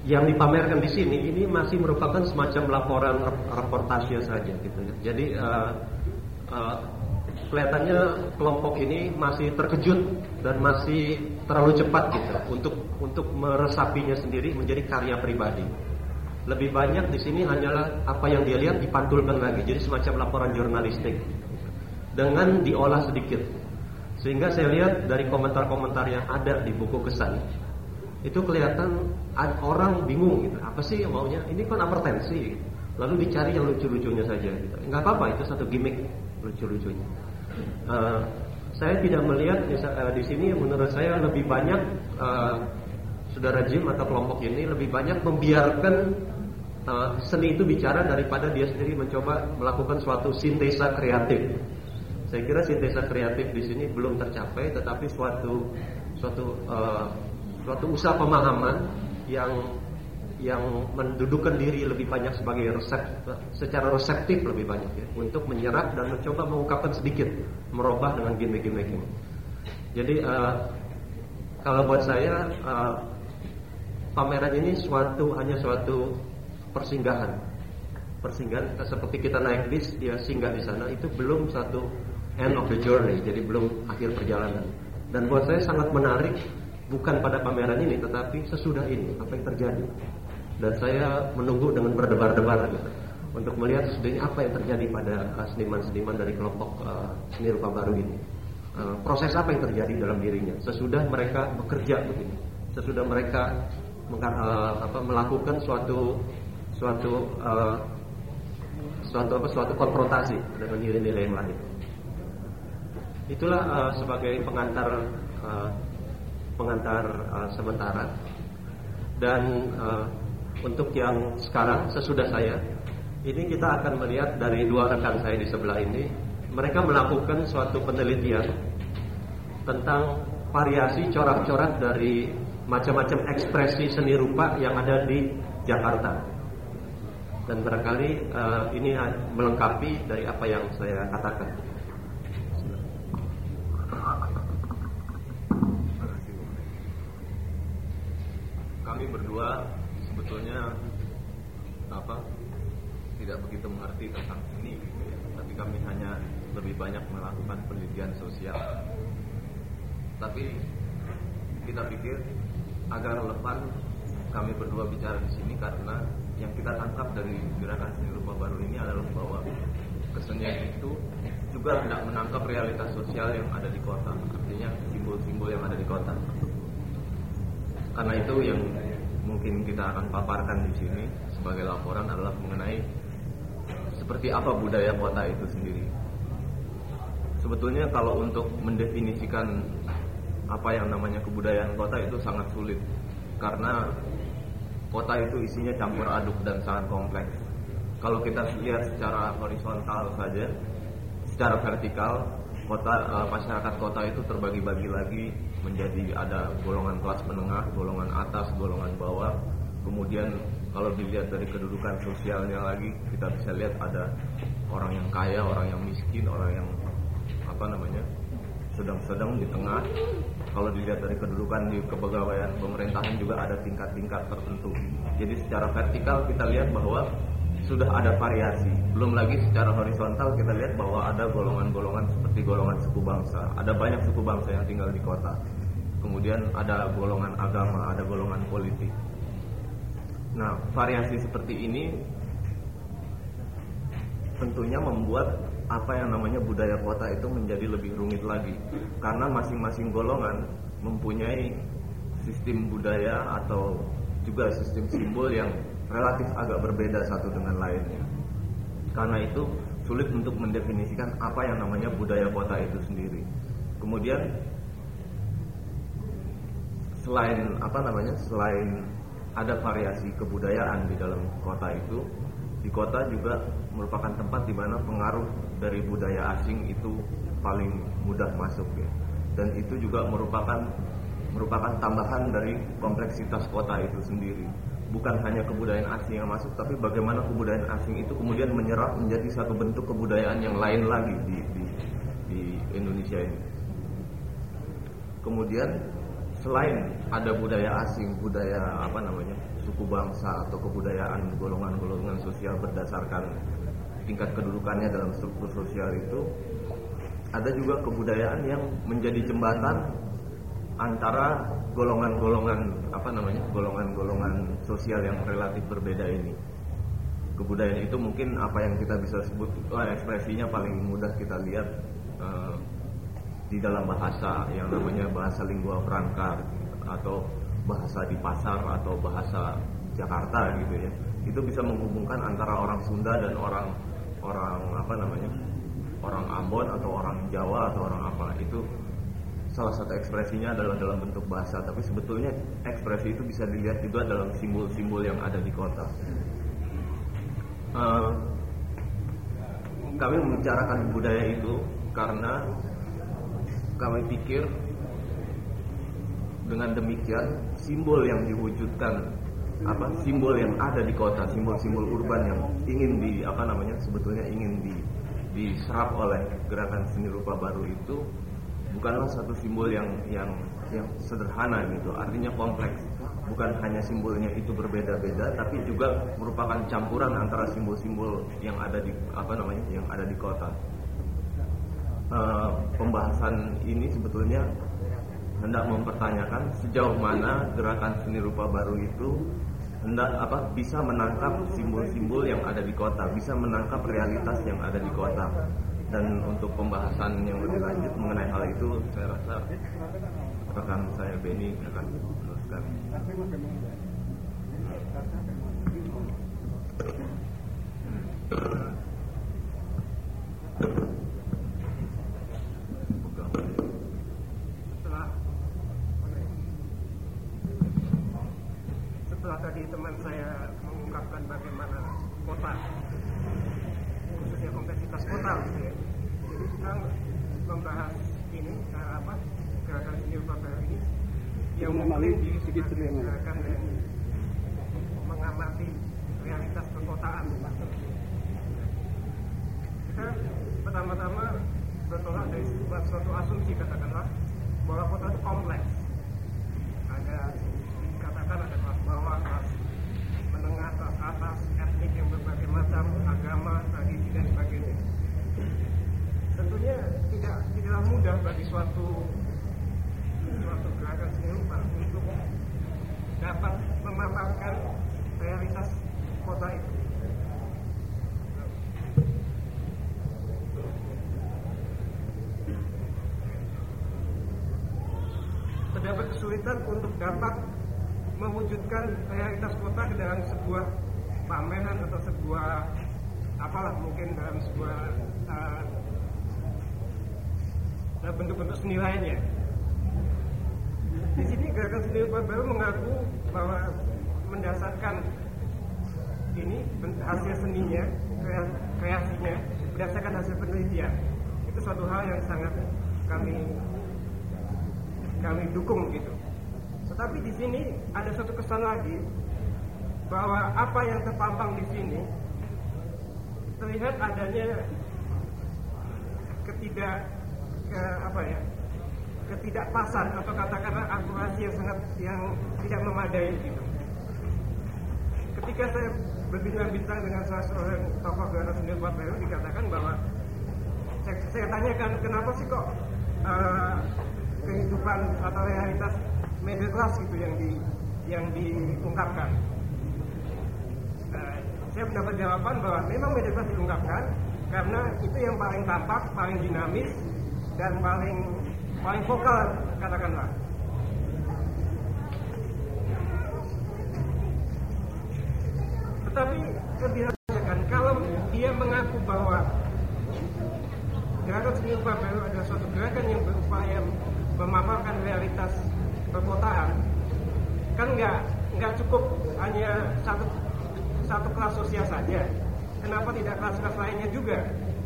yang dipamerkan di sini ini masih merupakan semacam laporan reportase saja gitu ya. Jadi uh, uh, kelihatannya kelompok ini masih terkejut dan masih terlalu cepat gitu untuk untuk meresapinya sendiri menjadi karya pribadi. Lebih banyak di sini hanyalah apa yang dia lihat dipantulkan lagi, jadi semacam laporan jurnalistik dengan diolah sedikit. Sehingga saya lihat dari komentar-komentar yang ada di buku kesan itu kelihatan orang bingung gitu, apa sih yang maunya? Ini kan apertensi, gitu. Lalu dicari yang lucu-lucunya saja. Gitu. Nggak apa-apa, itu satu gimmick lucu-lucunya. Uh, saya tidak melihat uh, di sini menurut saya lebih banyak uh, saudara Jim atau kelompok ini lebih banyak membiarkan uh, seni itu bicara daripada dia sendiri mencoba melakukan suatu sintesa kreatif. Saya kira sintesa kreatif di sini belum tercapai, tetapi suatu suatu uh, suatu usaha pemahaman yang yang mendudukkan diri lebih banyak sebagai resep, secara reseptif lebih banyak ya, untuk menyerap dan mencoba mengungkapkan sedikit, merubah dengan gimmick-gimmick ini. Jadi uh, kalau buat saya uh, pameran ini suatu hanya suatu persinggahan, persinggahan seperti kita naik bis, dia singgah di sana, itu belum satu end of the journey, jadi belum akhir perjalanan. Dan buat saya sangat menarik bukan pada pameran ini, tetapi sesudah ini apa yang terjadi. Dan saya menunggu dengan berdebar-debar gitu, untuk melihat sebenarnya apa yang terjadi pada uh, seniman-seniman dari kelompok uh, seni rupa baru ini. Uh, proses apa yang terjadi dalam dirinya sesudah mereka bekerja begini, sesudah mereka meng- uh, apa, melakukan suatu suatu uh, suatu apa suatu konfrontasi dengan nilai-nilai yang lain. Itulah uh, sebagai pengantar uh, pengantar uh, sementara. Dan uh, untuk yang sekarang sesudah saya, ini kita akan melihat dari dua rekan saya di sebelah ini, mereka melakukan suatu penelitian tentang variasi corak-corak dari macam-macam ekspresi seni rupa yang ada di Jakarta. Dan barangkali uh, ini melengkapi dari apa yang saya katakan. Kami berdua sebetulnya apa tidak begitu mengerti tentang seni gitu ya. Tapi kami hanya lebih banyak melakukan penelitian sosial. Tapi kita pikir agak relevan kami berdua bicara di sini karena yang kita tangkap dari gerakan seni rupa baru ini adalah bahwa kesenian itu juga tidak menangkap realitas sosial yang ada di kota, artinya simbol-simbol yang ada di kota. Karena itu yang mungkin kita akan paparkan di sini sebagai laporan adalah mengenai seperti apa budaya kota itu sendiri. Sebetulnya kalau untuk mendefinisikan apa yang namanya kebudayaan kota itu sangat sulit, karena kota itu isinya campur aduk dan sangat kompleks. Kalau kita lihat secara horizontal saja, secara vertikal, kota uh, masyarakat kota itu terbagi-bagi lagi menjadi ada golongan kelas menengah, golongan atas, golongan bawah. Kemudian kalau dilihat dari kedudukan sosialnya lagi, kita bisa lihat ada orang yang kaya, orang yang miskin, orang yang apa namanya sedang-sedang di tengah. Kalau dilihat dari kedudukan di kepegawaian pemerintahan juga ada tingkat-tingkat tertentu. Jadi secara vertikal kita lihat bahwa sudah ada variasi. Belum lagi secara horizontal kita lihat bahwa ada golongan-golongan seperti golongan suku bangsa. Ada banyak suku bangsa yang tinggal di kota. Kemudian ada golongan agama, ada golongan politik. Nah, variasi seperti ini tentunya membuat apa yang namanya budaya kota itu menjadi lebih rumit lagi. Karena masing-masing golongan mempunyai sistem budaya atau juga sistem simbol yang relatif agak berbeda satu dengan lainnya. Karena itu sulit untuk mendefinisikan apa yang namanya budaya kota itu sendiri. Kemudian selain apa namanya selain ada variasi kebudayaan di dalam kota itu, di kota juga merupakan tempat di mana pengaruh dari budaya asing itu paling mudah masuk ya. Dan itu juga merupakan merupakan tambahan dari kompleksitas kota itu sendiri. Bukan hanya kebudayaan asing yang masuk, tapi bagaimana kebudayaan asing itu kemudian menyerap menjadi satu bentuk kebudayaan yang lain lagi di, di, di Indonesia ini. Kemudian selain ada budaya asing, budaya apa namanya suku bangsa atau kebudayaan golongan-golongan sosial berdasarkan tingkat kedudukannya dalam struktur sosial itu, ada juga kebudayaan yang menjadi jembatan antara golongan-golongan apa namanya golongan-golongan sosial yang relatif berbeda ini. Kebudayaan itu mungkin apa yang kita bisa sebut oh, ekspresinya paling mudah kita lihat uh, di dalam bahasa yang namanya bahasa lingua franca atau bahasa di pasar atau bahasa Jakarta gitu ya. Itu bisa menghubungkan antara orang Sunda dan orang orang apa namanya orang Ambon atau orang Jawa atau orang apa. Itu salah satu ekspresinya adalah dalam bentuk bahasa, tapi sebetulnya ekspresi itu bisa dilihat juga dalam simbol-simbol yang ada di kota. Uh, kami membicarakan budaya itu karena kami pikir dengan demikian simbol yang diwujudkan apa simbol yang ada di kota, simbol-simbol urban yang ingin di apa namanya sebetulnya ingin di, diserap oleh gerakan seni rupa baru itu bukanlah satu simbol yang yang yang sederhana gitu, artinya kompleks. Bukan hanya simbolnya itu berbeda-beda, tapi juga merupakan campuran antara simbol-simbol yang ada di apa namanya yang ada di kota. Uh, pembahasan ini sebetulnya hendak mempertanyakan sejauh mana gerakan seni rupa baru itu hendak apa bisa menangkap simbol-simbol yang ada di kota, bisa menangkap realitas yang ada di kota. Dan untuk pembahasan yang lebih lanjut mengenai hal itu, saya rasa rekan saya Benny akan meneruskan. Setelah setelah tadi teman saya mengungkapkan bagaimana kota, khususnya kompleksitas kota, gitu ya. Jadi kita membahas ini uh, apa gerakan seni rupa baru ini yang mengklaim diri sebagai gerakan yang mengamati realitas perkotaan. Kita pertama-tama bertolak dari suatu asumsi, katakanlah bahwa kota itu kompleks. Ada katakan ada kelas bawah, kelas menengah, kelas atas, etnik yang berbagai macam, agama, tradisi dan sebagainya. Tentunya tidak tidaklah mudah bagi suatu suatu gerakan seni rupa untuk dapat memaparkan realitas kota itu. Terdapat kesulitan untuk dapat mewujudkan realitas kota ke dalam sebuah pameran atau sebuah apalah mungkin dalam sebuah uh, bentuk-bentuk seni lainnya. Di sini gerakan seni rupa baru mengaku bahwa mendasarkan ini hasil seninya, kreasinya berdasarkan hasil penelitian. Itu suatu hal yang sangat kami kami dukung gitu. Tetapi di sini ada satu kesan lagi bahwa apa yang terpampang di sini terlihat adanya ketidak ke, apa ya ketidakpasan atau katakanlah akurasi yang sangat yang tidak memadai gitu. Ketika saya berbincang-bincang dengan salah seorang tokoh gerakan seni rupa baru, dikatakan bahwa saya, saya tanyakan kenapa sih kok uh, kehidupan atau realitas middle class gitu yang di yang diungkapkan. Uh, saya mendapat jawaban bahwa memang middle class diungkapkan karena itu yang paling tampak, paling dinamis dan paling paling vokal katakanlah. Tetapi kebiasaan kalau dia mengaku bahwa gerakan seni rupa baru adalah suatu gerakan yang berupaya memaparkan realitas perkotaan, kan nggak nggak cukup hanya satu satu kelas sosial saja. Kenapa tidak kelas-kelas lainnya juga?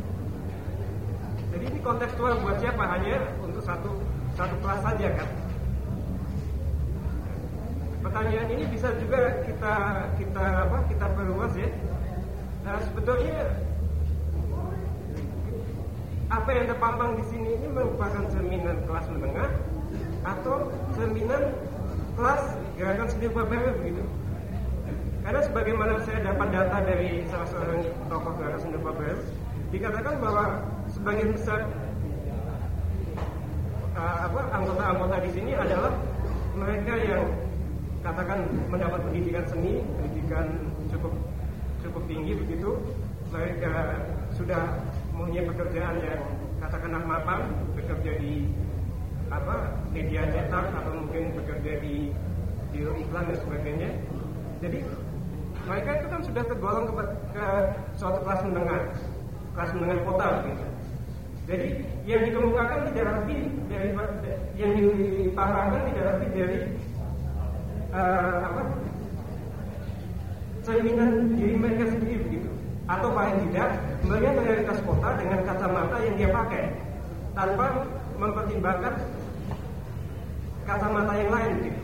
Jadi ini kontekstual buat siapa? Hanya untuk satu satu kelas saja kan? Pertanyaan ini bisa juga kita kita apa kita perluas ya. Nah, sebetulnya apa yang terpampang di sini ini merupakan cerminan kelas menengah atau cerminan kelas gerakan seni rupa baru begitu. Karena sebagaimana saya dapat data dari salah seorang tokoh gerakan seni rupa baru, dikatakan bahwa sebagian besar uh, apa anggota-anggota di sini adalah mereka yang katakan mendapat pendidikan seni, pendidikan cukup cukup tinggi begitu. Mereka sudah mempunyai pekerjaan yang katakanlah mapan, bekerja di apa media cetak atau mungkin bekerja di di iklan dan sebagainya. Jadi mereka itu kan sudah tergolong ke, ke suatu kelas menengah, kelas menengah kota gitu. Jadi yang dikemukakan tidak lebih dari yang dipahamkan tidak lebih dari uh, apa cerminan diri mereka sendiri begitu. Atau paling tidak melihat realitas kota dengan kacamata yang dia pakai tanpa mempertimbangkan kacamata yang lain gitu.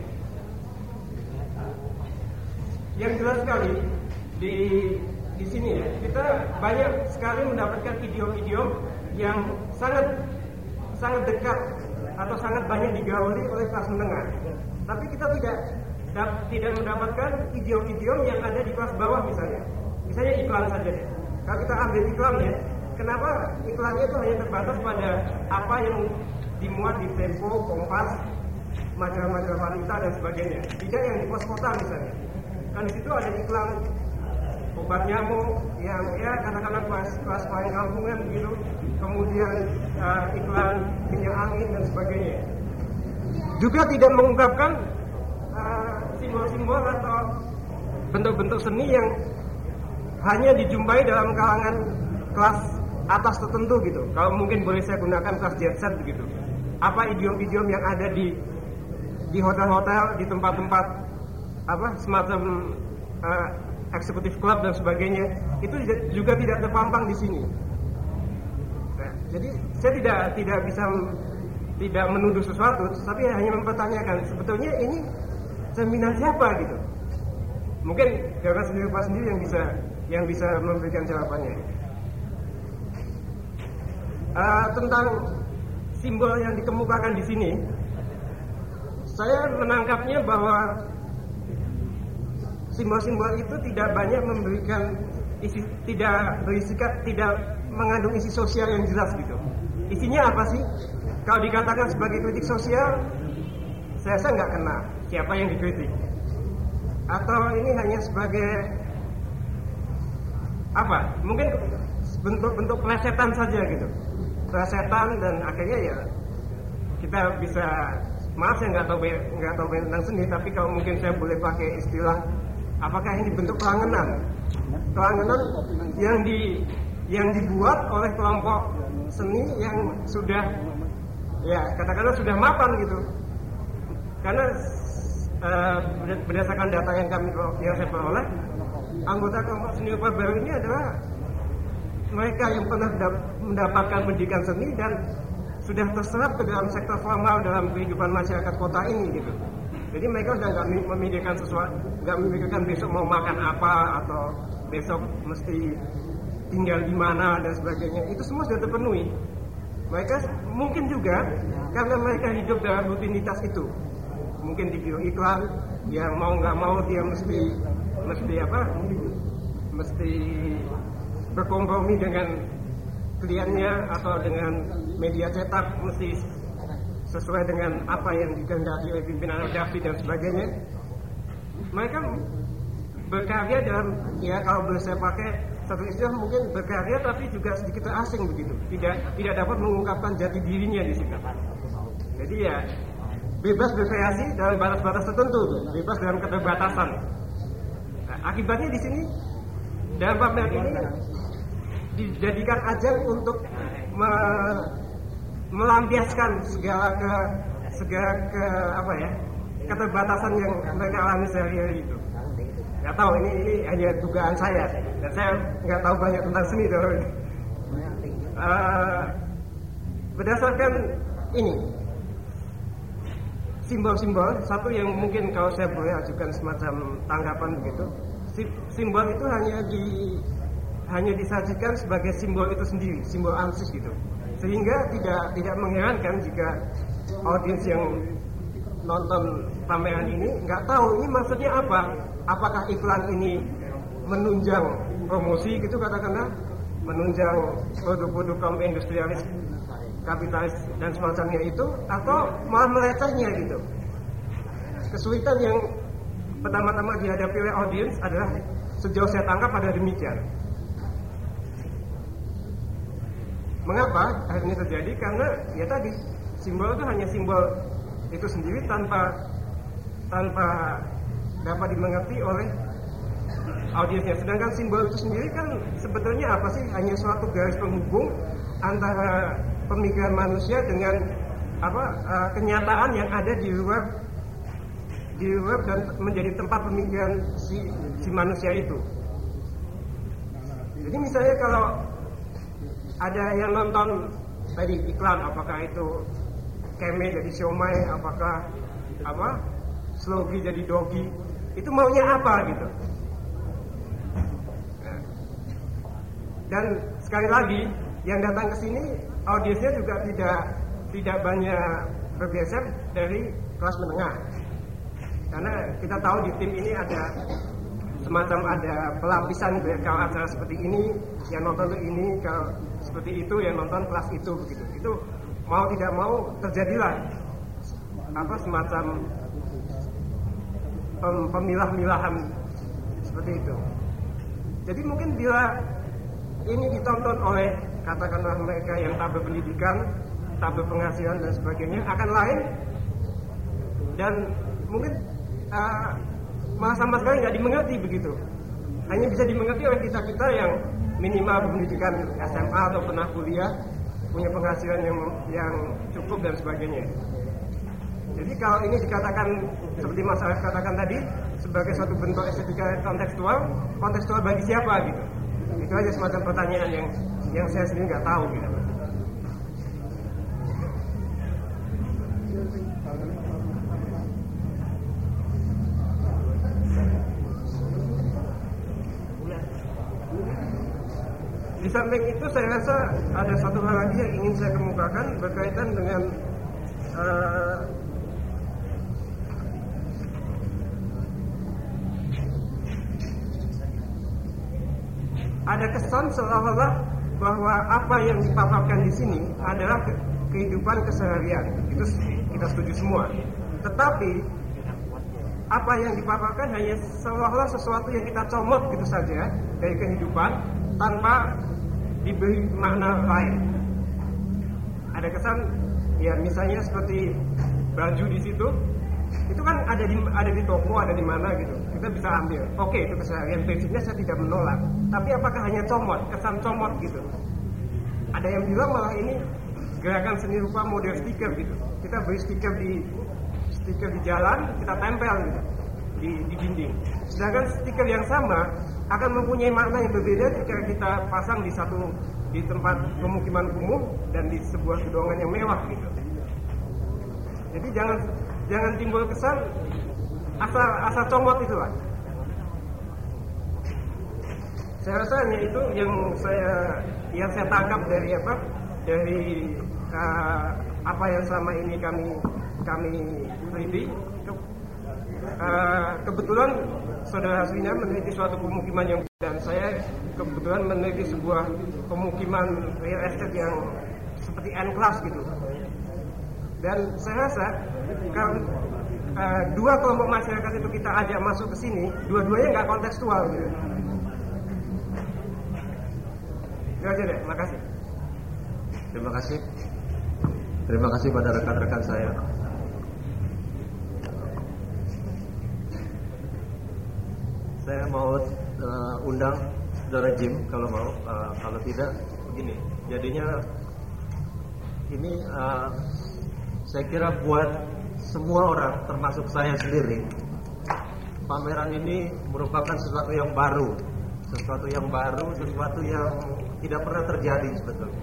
Yang jelas sekali di di sini ya, kita banyak sekali mendapatkan video-video yang sangat sangat dekat atau sangat banyak digauli oleh kelas menengah. Tapi kita tidak tidak mendapatkan video-video yang ada di kelas bawah misalnya. Misalnya iklan saja deh. Kalau kita ambil iklan ya, kenapa iklannya itu hanya terbatas pada apa yang dimuat di Tempo, Kompas, majalah-majalah wanita dan sebagainya. Tidak yang di pos kota misalnya. Kan di situ ada iklan obat nyamuk yang ya katakanlah kelas kelas paling kampungan begitu. Kemudian uh, iklan minyak angin dan sebagainya. Juga tidak mengungkapkan uh, simbol-simbol atau bentuk-bentuk seni yang hanya dijumpai dalam kalangan kelas atas tertentu gitu. Kalau mungkin boleh saya gunakan kelas jet set begitu. Apa idiom-idiom yang ada di di hotel-hotel, di tempat-tempat apa semacam uh, eksekutif club dan sebagainya, itu juga tidak terpampang di sini. Nah, jadi saya tidak tidak bisa tidak menuduh sesuatu, tapi hanya mempertanyakan sebetulnya ini cerminan siapa gitu. Mungkin gerakan seni rupa sendiri yang bisa yang bisa memberikan jawabannya. Uh, tentang simbol yang dikemukakan di sini, saya menangkapnya bahwa simbol-simbol itu tidak banyak memberikan isi, tidak berisikan, tidak mengandung isi sosial yang jelas gitu. Isinya apa sih? Kalau dikatakan sebagai kritik sosial, saya rasa nggak kena siapa yang dikritik. Atau ini hanya sebagai apa? Mungkin bentuk-bentuk plesetan saja gitu. Plesetan dan akhirnya ya kita bisa, maaf saya nggak tahu nggak tahu tentang seni, tapi kalau mungkin saya boleh pakai istilah, apakah ini bentuk kelangenan? Kelangenan yang di yang dibuat oleh kelompok seni yang sudah ya katakanlah sudah mapan gitu. Karena uh, berdasarkan data yang kami yang saya peroleh, anggota kelompok seni rupa baru ini adalah mereka yang pernah mendapatkan pendidikan seni dan sudah terserap ke dalam sektor formal dalam kehidupan masyarakat kota ini gitu. Jadi mereka sudah nggak memikirkan sesuatu, nggak memikirkan besok mau makan apa atau besok mesti tinggal di mana dan sebagainya. Itu semua sudah terpenuhi. Mereka mungkin juga karena mereka hidup dalam rutinitas itu. Mungkin di video iklan yang mau nggak mau dia mesti mesti apa? Mesti berkompromi dengan kliennya atau dengan media cetak, mesti sesuai dengan apa yang dikehendaki oleh pimpinan redaksi dan sebagainya. Mereka berkarya dalam, ya kalau boleh saya pakai satu istilah, mungkin berkarya tapi juga sedikit asing begitu, tidak tidak dapat mengungkapkan jati dirinya di situ. Jadi ya bebas berkreasi dalam batas-batas tertentu, bebas dalam keterbatasan. Nah, akibatnya di sini dalam pameran ini dijadikan ajang untuk me, melampiaskan segala ke segala ke apa ya keterbatasan yang mereka alami sehari-hari itu. Nggak tahu, ini ini hanya dugaan saya dan saya nggak tahu banyak tentang seni tuh. Uh, berdasarkan ini simbol-simbol, satu yang mungkin kalau saya boleh ajukan semacam tanggapan begitu, simbol itu hanya di hanya disajikan sebagai simbol itu sendiri, simbol ansis gitu, sehingga tidak tidak mengherankan jika audiens yang nonton pameran ini nggak tahu ini maksudnya apa. Apakah iklan ini menunjang promosi gitu katakanlah, menunjang produk-produk kaum industrialis, kapitalis dan semacamnya itu, atau malah melecehnya gitu. Kesulitan yang pertama-tama dihadapi oleh audiens adalah sejauh saya tangkap pada demikian. Mengapa akhirnya terjadi? Karena ya tadi simbol itu hanya simbol itu sendiri tanpa tanpa dapat dimengerti oleh audiensnya. Sedangkan simbol itu sendiri kan sebetulnya apa sih? Hanya suatu garis penghubung antara pemikiran manusia dengan apa uh, kenyataan yang ada di luar di luar dan menjadi tempat pemikiran si si manusia itu. Jadi misalnya kalau ada yang nonton tadi iklan, apakah itu keme jadi siomay, apakah apa slogi jadi dogi, itu maunya apa gitu. Dan sekali lagi yang datang ke sini audiensnya juga tidak tidak banyak bergeser dari kelas menengah, karena kita tahu di tim ini ada semacam ada pelapisan gitu ya. Kalau acara seperti ini yang nonton tuh ini, kalau seperti itu yang nonton kelas itu begitu. Itu mau tidak mau terjadilah apa semacam pem, pemilah-milahan seperti itu. Jadi mungkin bila ini ditonton oleh katakanlah mereka yang tak berpendidikan, tak berpenghasilan dan sebagainya akan lain, dan mungkin uh, malah sama sekali nggak dimengerti begitu. Hanya bisa dimengerti oleh kita-kita yang minimal pendidikan S M A atau pernah kuliah, punya penghasilan yang yang cukup dan sebagainya. Jadi kalau ini dikatakan seperti Mas Arief katakan tadi sebagai suatu bentuk estetika kontekstual, kontekstual bagi siapa gitu? Itu aja semacam pertanyaan yang yang saya sendiri nggak tahu gitu. Di samping itu saya rasa ada satu hal lagi yang ingin saya kemukakan berkaitan dengan uh, ada kesan seolah-olah bahwa apa yang dipaparkan di sini adalah ke- kehidupan keseharian. Itu kita setuju semua. Tetapi apa yang dipaparkan hanya seolah-olah sesuatu yang kita comot gitu saja dari kehidupan tanpa diberi makna lain. Ada kesan ya misalnya seperti baju di situ, itu kan ada di ada di toko, ada di mana gitu. Kita bisa ambil. Oke, itu keseharian, prinsipnya saya tidak menolak. Tapi apakah hanya comot, kesan comot gitu? Ada yang bilang malah ini gerakan seni rupa model stiker gitu. Kita beri stiker di stiker di jalan, kita tempel gitu di, di dinding. Sedangkan stiker yang sama akan mempunyai makna yang berbeda jika kita pasang di satu di tempat pemukiman kumuh dan di sebuah gedongan yang mewah gitu. Jadi jangan jangan timbul kesan asal asal comot itu lah. Saya rasa hanya itu yang saya yang saya tangkap dari apa dari uh, apa yang selama ini kami kami teliti. Uh, kebetulan Saudara Haswina meneliti suatu pemukiman yang dan saya kebetulan meneliti sebuah pemukiman real estate yang seperti N-class gitu. Dan saya rasa kalau uh, dua kelompok masyarakat itu kita ajak masuk ke sini, dua-duanya nggak kontekstual gitu. Itu aja deh, makasih. Terima kasih. Terima kasih pada rekan-rekan saya. Saya mau uh, undang Saudara Jim kalau mau, uh, kalau tidak begini. Jadinya ini uh, saya kira buat semua orang termasuk saya sendiri, pameran ini merupakan sesuatu yang baru, sesuatu yang baru, sesuatu yang tidak pernah terjadi sebetulnya.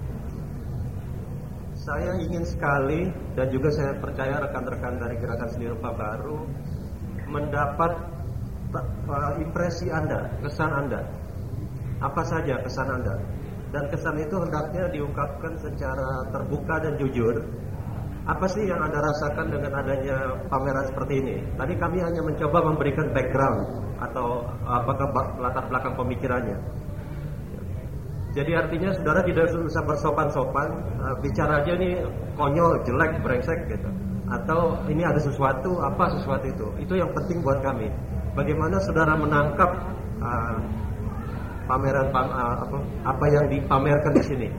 Saya ingin sekali dan juga saya percaya rekan-rekan dari Gerakan Seni Rupa Baru mendapat impresi Anda, kesan Anda, apa saja kesan Anda, dan kesan itu hendaknya diungkapkan secara terbuka dan jujur apa sih yang Anda rasakan dengan adanya pameran seperti ini? Tadi kami hanya mencoba memberikan background atau apakah latar belakang pemikirannya. Jadi artinya saudara tidak usah bersopan-sopan, uh, bicara aja nih konyol, jelek, brengsek gitu. Atau ini ada sesuatu, apa sesuatu itu. Itu yang penting buat kami. Bagaimana saudara menangkap uh, pameran uh, apa, apa yang dipamerkan di sini.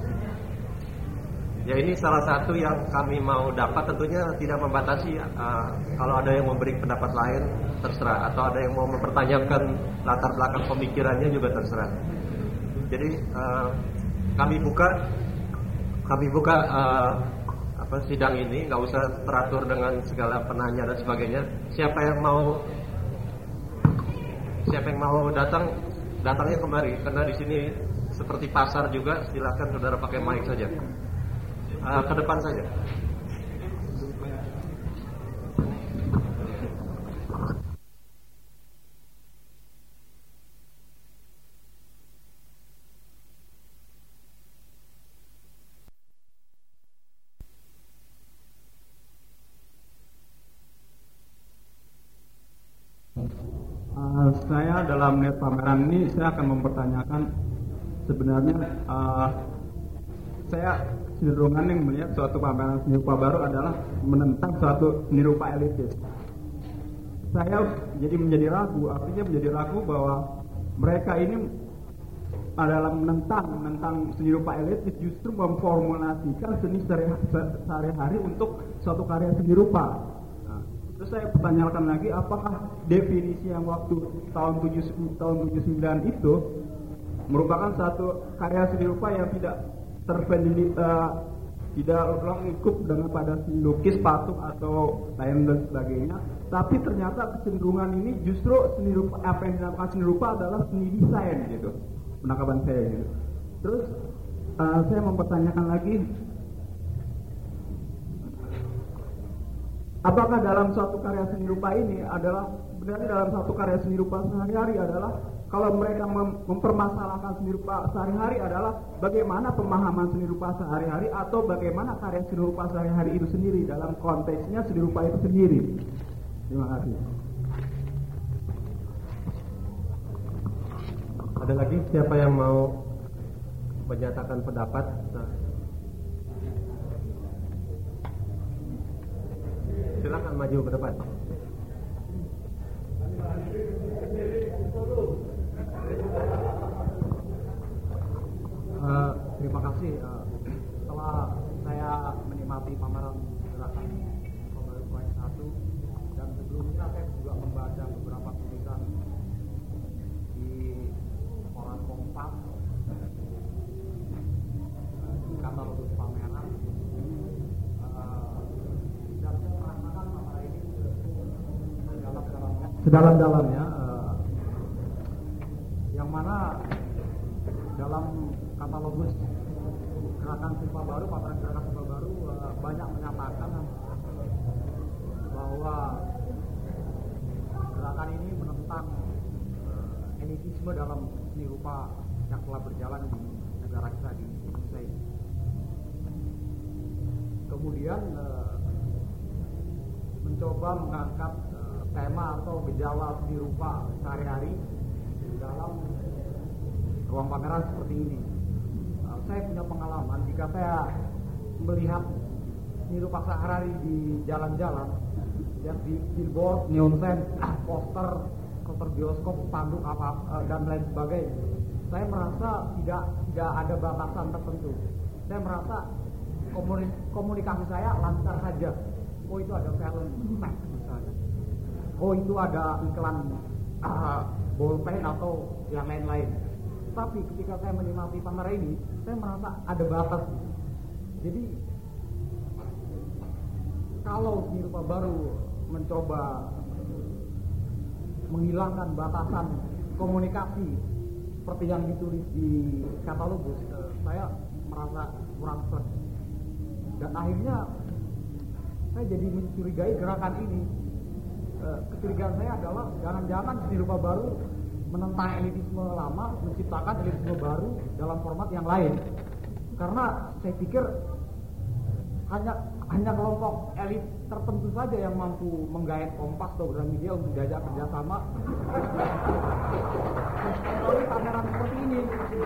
Ya ini salah satu yang kami mau dapat, tentunya tidak membatasi. uh, Kalau ada yang memberi pendapat lain terserah, atau ada yang mau mempertanyakan latar belakang pemikirannya juga terserah. Jadi uh, kami buka kami buka uh, apa sidang ini, nggak usah teratur dengan segala penanya dan sebagainya. Siapa yang mau siapa yang mau datang, datangnya kemari, karena di sini seperti pasar juga. Silakan saudara pakai mic saja. Uh, ke depan saja. Uh, saya dalam melihat pameran ini, saya akan mempertanyakan sebenarnya uh, saya cenderungan yang melihat suatu pameran seni rupa baru adalah menentang suatu seni rupa elitis. Saya jadi menjadi ragu, artinya menjadi ragu bahwa mereka ini adalah menentang menentang seni rupa elitis, justru memformulasikan seni sehari-hari untuk suatu karya seni rupa. Terus saya pertanyakan lagi, apakah definisi yang waktu tahun tujuh puluh sembilan itu merupakan satu karya seni rupa yang tidak terpendiri, uh, tidak lengkap dengan pada seni lukis, patung atau lain dan sebagainya. Tapi ternyata kecenderungan ini justru seni rupa, apa yang dinamakan seni rupa adalah seni desain gitu, penangkapan saya gitu. Terus uh, saya mempertanyakan lagi, apakah dalam suatu karya seni rupa ini adalah sebenarnya dalam satu karya seni rupa sehari-hari adalah kalau mereka mem mempermasalahkan seni rupa sehari-hari adalah bagaimana pemahaman seni rupa sehari-hari atau bagaimana karya seni rupa sehari-hari itu sendiri dalam konteksnya seni rupa itu sendiri. Terima kasih. Ada lagi siapa yang mau menyatakan pendapat? Nah. Silakan maju ke depan. Uh, terima kasih. Uh, setelah saya menikmati pameran gerakan Pembaru Poin satu dan sebelumnya saya juga membaca beberapa tulisan di koran Kompas, uh, di katalog pameran. Sedalam-dalamnya, uh, yang mana dalam katalogus gerakan siswa baru, pameran gerakan siswa baru uh, banyak menyatakan bahwa gerakan ini menentang uh, elitisme dalam seni rupa yang telah berjalan di negara kita di Indonesia ini. Kemudian uh, mencoba mengangkat tema atau gejala seni rupa sehari-hari di dalam ruang pameran seperti ini. Uh, saya punya pengalaman jika saya melihat seni rupa sehari-hari di jalan-jalan, lihat di billboard, neon sign, poster, poster bioskop, spanduk apa uh, dan lain sebagainya, saya merasa tidak tidak ada batasan tertentu. Saya merasa komunik komunikasi saya lancar saja. Oh itu ada film, misalnya. Oh itu ada iklan uh, bolpen atau yang lain-lain. Tapi ketika saya menikmati pameran ini, saya merasa ada batas. Jadi kalau seni rupa baru mencoba menghilangkan batasan komunikasi seperti yang ditulis di katalogus, uh, saya merasa kurang serg. Dan akhirnya saya jadi mencurigai gerakan ini. Kecurigaan saya adalah jangan-jangan seni rupa baru menentang elitisme lama, menciptakan elitisme baru dalam format yang lain. Karena saya pikir hanya hanya kelompok elit tertentu saja yang mampu menggait Kompas atau Gramedia untuk diajak kerjasama melalui pameran seperti ini.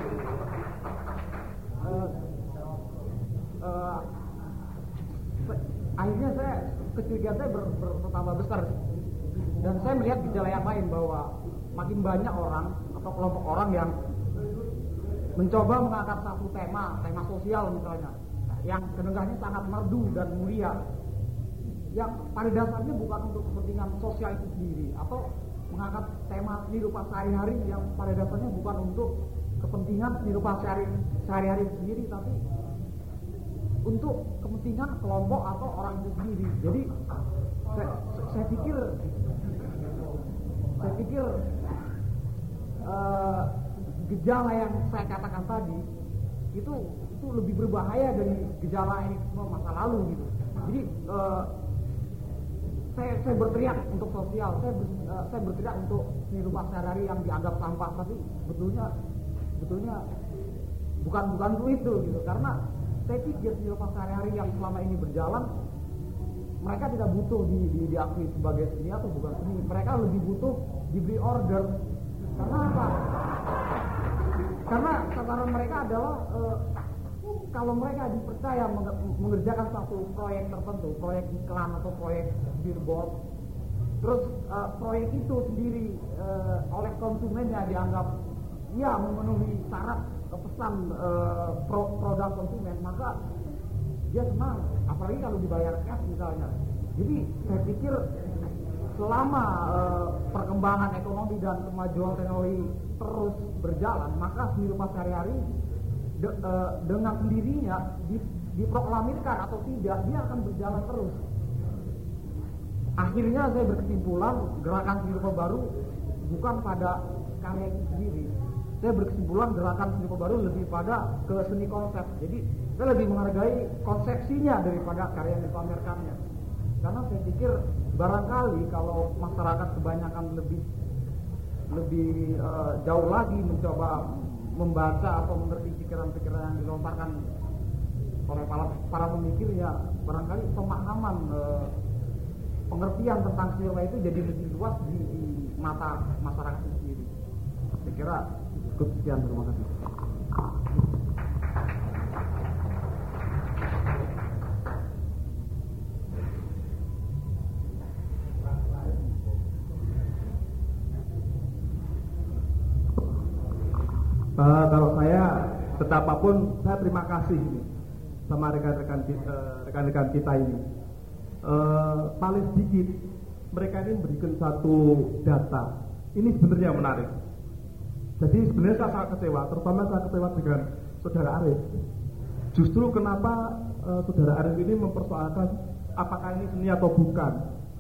Uh, uh, akhirnya saya kecurigaan saya ber, ber, bertambah besar, dan saya melihat gejala yang lain bahwa makin banyak orang atau kelompok orang yang mencoba mengangkat satu tema, tema sosial misalnya, yang kedengarannya sangat merdu dan mulia, yang pada dasarnya bukan untuk kepentingan sosial itu sendiri, atau mengangkat tema seni rupa sehari-hari yang pada dasarnya bukan untuk kepentingan seni rupa sehari-hari sendiri, tapi untuk kepentingan kelompok atau orang itu sendiri. Jadi saya, saya pikir saya pikir uh, gejala yang saya katakan tadi itu itu lebih berbahaya dari gejala elitisme masa lalu gitu. Jadi uh, saya saya berteriak untuk sosial, saya ber, uh, saya berteriak untuk seni rupa sehari-hari yang dianggap sampah, tapi sebetulnya sebetulnya bukan bukan itu gitu. Karena saya pikir seni rupa sehari-hari yang selama ini berjalan, mereka tidak butuh di, di, diakui sebagai seni atau bukan seni. Mereka lebih butuh diberi order. Karena apa? Karena tataran mereka adalah uh, kalau mereka dipercaya mengerjakan satu proyek tertentu, proyek iklan atau proyek billboard, terus uh, proyek itu sendiri uh, oleh konsumennya dianggap ya memenuhi syarat pesan uh, pro, produk konsumen, maka dia senang, apalagi kalau dibayar cash misalnya. Jadi saya pikir selama uh, perkembangan ekonomi dan kemajuan teknologi terus berjalan, maka seni rupa sehari-hari de, uh, dengan sendirinya di, diproklamirkan atau tidak, dia akan berjalan terus. Akhirnya saya berkesimpulan gerakan seni rupa baru bukan pada karya itu sendiri. Saya berkesimpulan gerakan seni rupa baru lebih pada ke seni konsep. Jadi saya lebih menghargai konsepsinya daripada karya yang dipamerkannya. Karena saya pikir barangkali kalau masyarakat kebanyakan lebih lebih uh, jauh lagi mencoba membaca atau mengerti pikiran-pikiran yang dilontarkan oleh para, para pemikirnya, barangkali pemahaman uh, pengertian tentang seni rupa itu jadi lebih luas di, di mata masyarakat itu sendiri. Saya kira cukup sekian, terima kasih. Uh, kalau saya, betapapun saya terima kasih sama rekan-rekan uh, rekan-rekan kita ini. Uh, paling sedikit mereka ini memberikan satu data. Ini sebenarnya menarik. Jadi sebenarnya saya sangat kecewa, terutama saya kecewa dengan saudara Arif. Justru kenapa uh, saudara Arif ini mempersoalkan apakah ini seni atau bukan.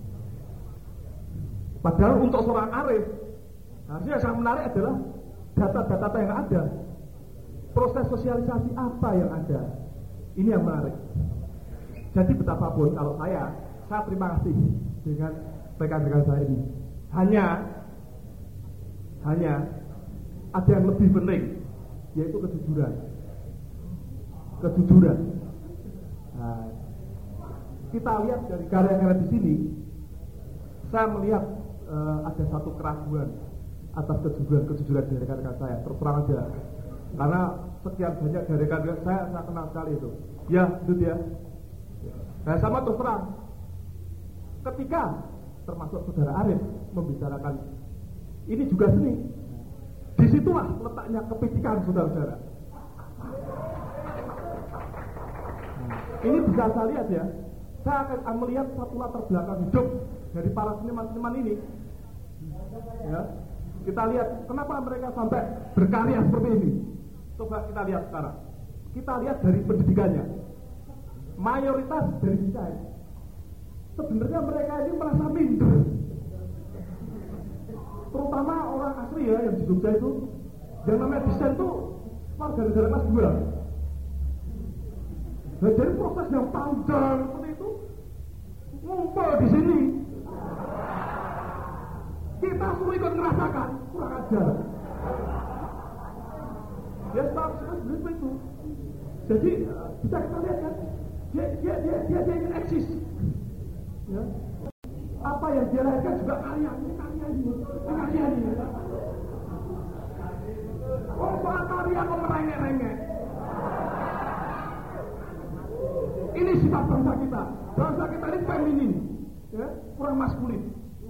Padahal untuk seorang Arif, harusnya yang sangat menarik adalah data-data yang ada, proses sosialisasi apa yang ada. Ini yang menarik. Jadi betapapun kalau saya, saya terima kasih dengan rekan-rekan saya ini. Hanya, hanya ada yang lebih penting, yaitu kejujuran. Kejujuran. Nah, kita lihat dari karya-karya di sini, saya melihat uh, ada satu keraguan atas kejujuran-kejujuran dari rekan-rekan saya. Terus terang aja, karena sekian banyak dari rekan-rekan saya, saya kenal sekali itu. Ya, itu dia. Nah, sama terus terang, ketika termasuk saudara Arif membicarakan ini juga seni, disitulah letaknya kepicikan saudara-saudara. Nah, ini bisa saya lihat ya, saya akan melihat satu latar belakang hidup dari para seniman-seniman ini. Ya, kita lihat kenapa mereka sampai berkarya seperti ini. Coba kita lihat sekarang. Kita lihat dari pendidikannya. Mayoritas dari desain. Sebenarnya mereka ini merasa minder. Terutama orang asli ya yang di Jogja itu, yang namanya desain itu warga negara kelas dua. Nah, dari proses yang panjang seperti itu ngumpul di sini. Kita suruh ikut merasakan, kurang ajar. Ya, seperti itu. Jadi bisa kita lihat kan, dia dia dia dia, dia ingin eksis. Ya. Apa yang dia lahirkan juga karya, ini karya ini, ini karya ini. Oh, soal karya kok merengek-rengek. Ini sifat bangsa kita. Bangsa kita ini feminin, ya, kurang maskulin.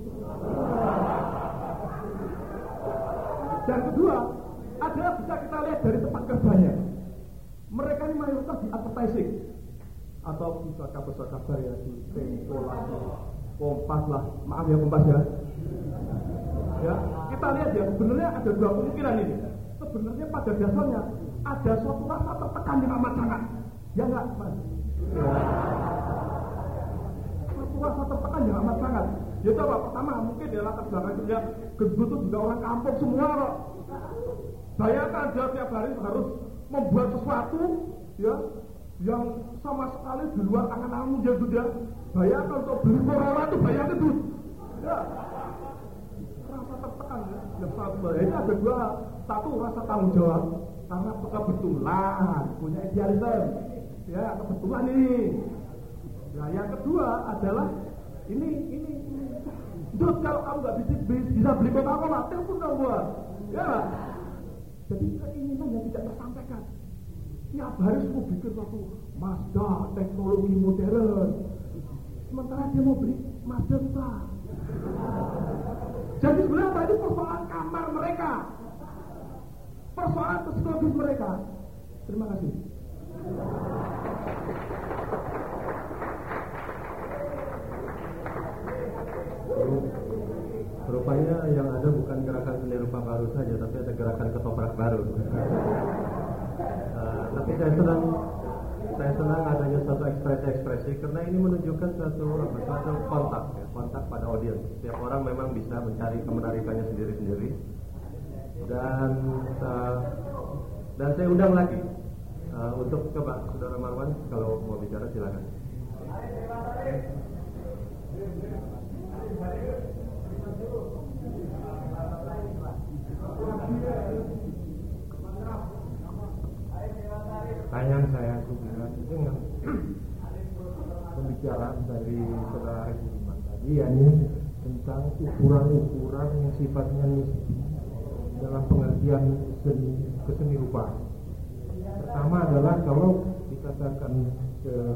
Dan kedua, adalah bisa kita lihat dari tempat kerjanya. Mereka ini mayoritas di advertising atau pusaka-pusaka kabar ya, di Tempo lah, Kompas lah, maaf ya Kompas ya. Ya, kita lihat ya, sebenarnya ada dua kemungkinan ini. Sebenarnya pada dasarnya ada suatu rasa tertekan yang amat sangat. Ya enggak, Mas? Ya. Suatu rasa tertekan yang amat sangat. Ya coba pertama mungkin dia latar belakang dia gendut itu juga orang kampung semua kok. Bayangkan dia tiap hari harus membuat sesuatu ya yang sama sekali di luar angan-anganmu dia sudah. Bayangkan untuk beli Corolla itu bayangkan itu. Ya. Rasa tertekan ya. Yang satu ini ada dua, satu rasa tanggung jawab karena kebetulan punya idealisme. Ya, kebetulan ini. Nah, yang kedua adalah ini ini ini. Terus kalau kamu nggak bisa bisa beli Coca-Cola, telepon dong gua. Ya. Jadi keinginan yang tidak tersampaikan. Tiap hari semua bikin suatu Mazda, teknologi modern. Sementara dia mau beli Mazda besar. Jadi sebenarnya tadi persoalan kamar mereka, persoalan psikologis mereka. Terima kasih. Rupanya yang ada bukan gerakan seni rupa baru saja, tapi ada gerakan ketoprak baru. uh, tapi saya senang, saya senang adanya suatu ekspresi-ekspresi karena ini menunjukkan suatu apa, suatu kontak, ya, kontak pada audiens. Setiap orang memang bisa mencari kemenarikannya sendiri-sendiri. Dan uh, dan saya undang lagi uh, untuk coba Saudara Marwan kalau mau bicara silakan. Tanyaan saya hubungan dengan pembicaraan dari Saudara Arif Budiman tadi, yakni tentang ukuran-ukuran yang sifatnya nisbi dalam pengertian seni, keseni rupa. Pertama adalah kalau dikatakan eh,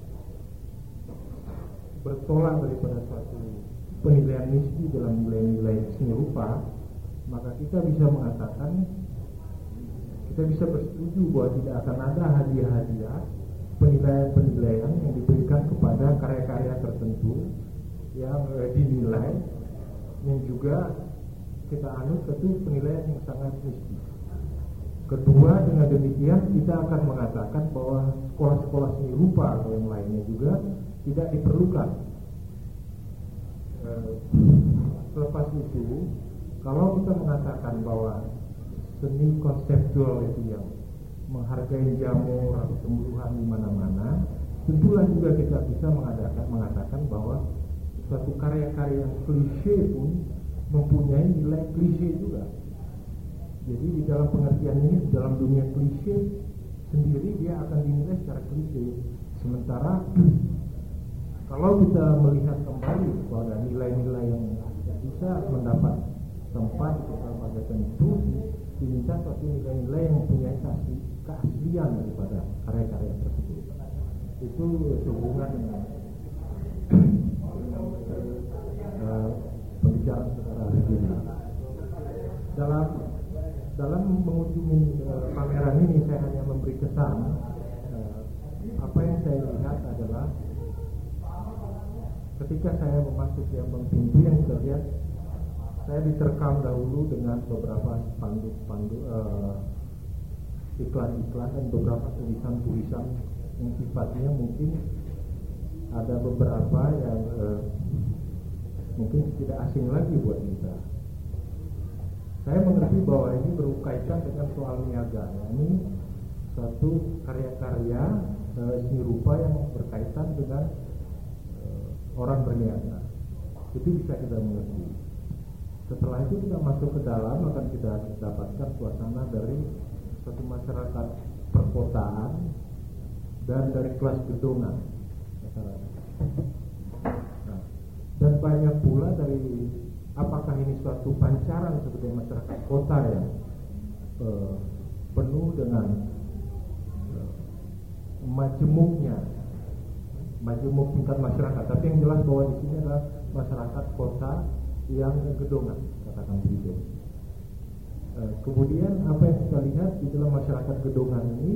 bertolak daripada suatu penilaian nisbi dalam nilai-nilai seni rupa, maka kita bisa mengatakan, kita bisa bersetuju bahwa tidak akan ada hadiah-hadiah penilaian-penilaian yang diberikan kepada karya-karya tertentu yang eh, dinilai, yang juga kita anut satu penilaian yang sangat nisbi. Kedua, dengan demikian kita akan mengatakan bahwa sekolah-sekolah seni rupa atau yang lainnya juga tidak diperlukan. Eh, selepas itu, kalau kita mengatakan bahwa seni konseptual itu yang menghargai jamur atau tumbuhan di mana-mana, tentulah juga kita bisa mengadakan, mengatakan bahwa suatu karya-karya yang klise pun mempunyai nilai klise juga. Jadi di dalam pengertian ini, di dalam dunia klise sendiri dia akan dinilai secara klise. Sementara kalau kita melihat kembali pada nilai-nilai yang bisa mendapat tempat di berbagai tentu, diminta suatu nilai-nilai yang mempunyai keasli, keaslian daripada karya-karya tersebut. Itu sehubungan dengan uh, pembicaraan Saudara Arif ini. Dalam dalam mengunjungi uh, pameran ini, saya hanya memberi kesan. Uh, apa yang saya lihat adalah ketika saya memasuki ambang pintu yang saya lihat, saya diterkam dahulu dengan beberapa spanduk-spanduk uh, iklan-iklan dan beberapa tulisan-tulisan yang sifatnya mungkin ada beberapa yang uh, mungkin tidak asing lagi buat kita. Saya mengerti bahwa ini berkaitan dengan soal niaga. Ya. Ini suatu karya-karya uh, seni rupa yang berkaitan dengan uh, orang berniaga. Itu bisa kita mengerti. Setelah itu kita masuk ke dalam, akan kita dapatkan suasana dari suatu masyarakat perkotaan dan dari kelas gedongan masyarakat. Nah, dan banyak pula dari apakah ini suatu pancaran seperti masyarakat kota yang eh, penuh dengan eh, majemuknya, majemuk tingkat masyarakat. Tapi yang jelas bahwa di sini adalah masyarakat kota yang gedongan, katakan begitu. Eh, kemudian apa yang kita lihat di dalam masyarakat gedongan ini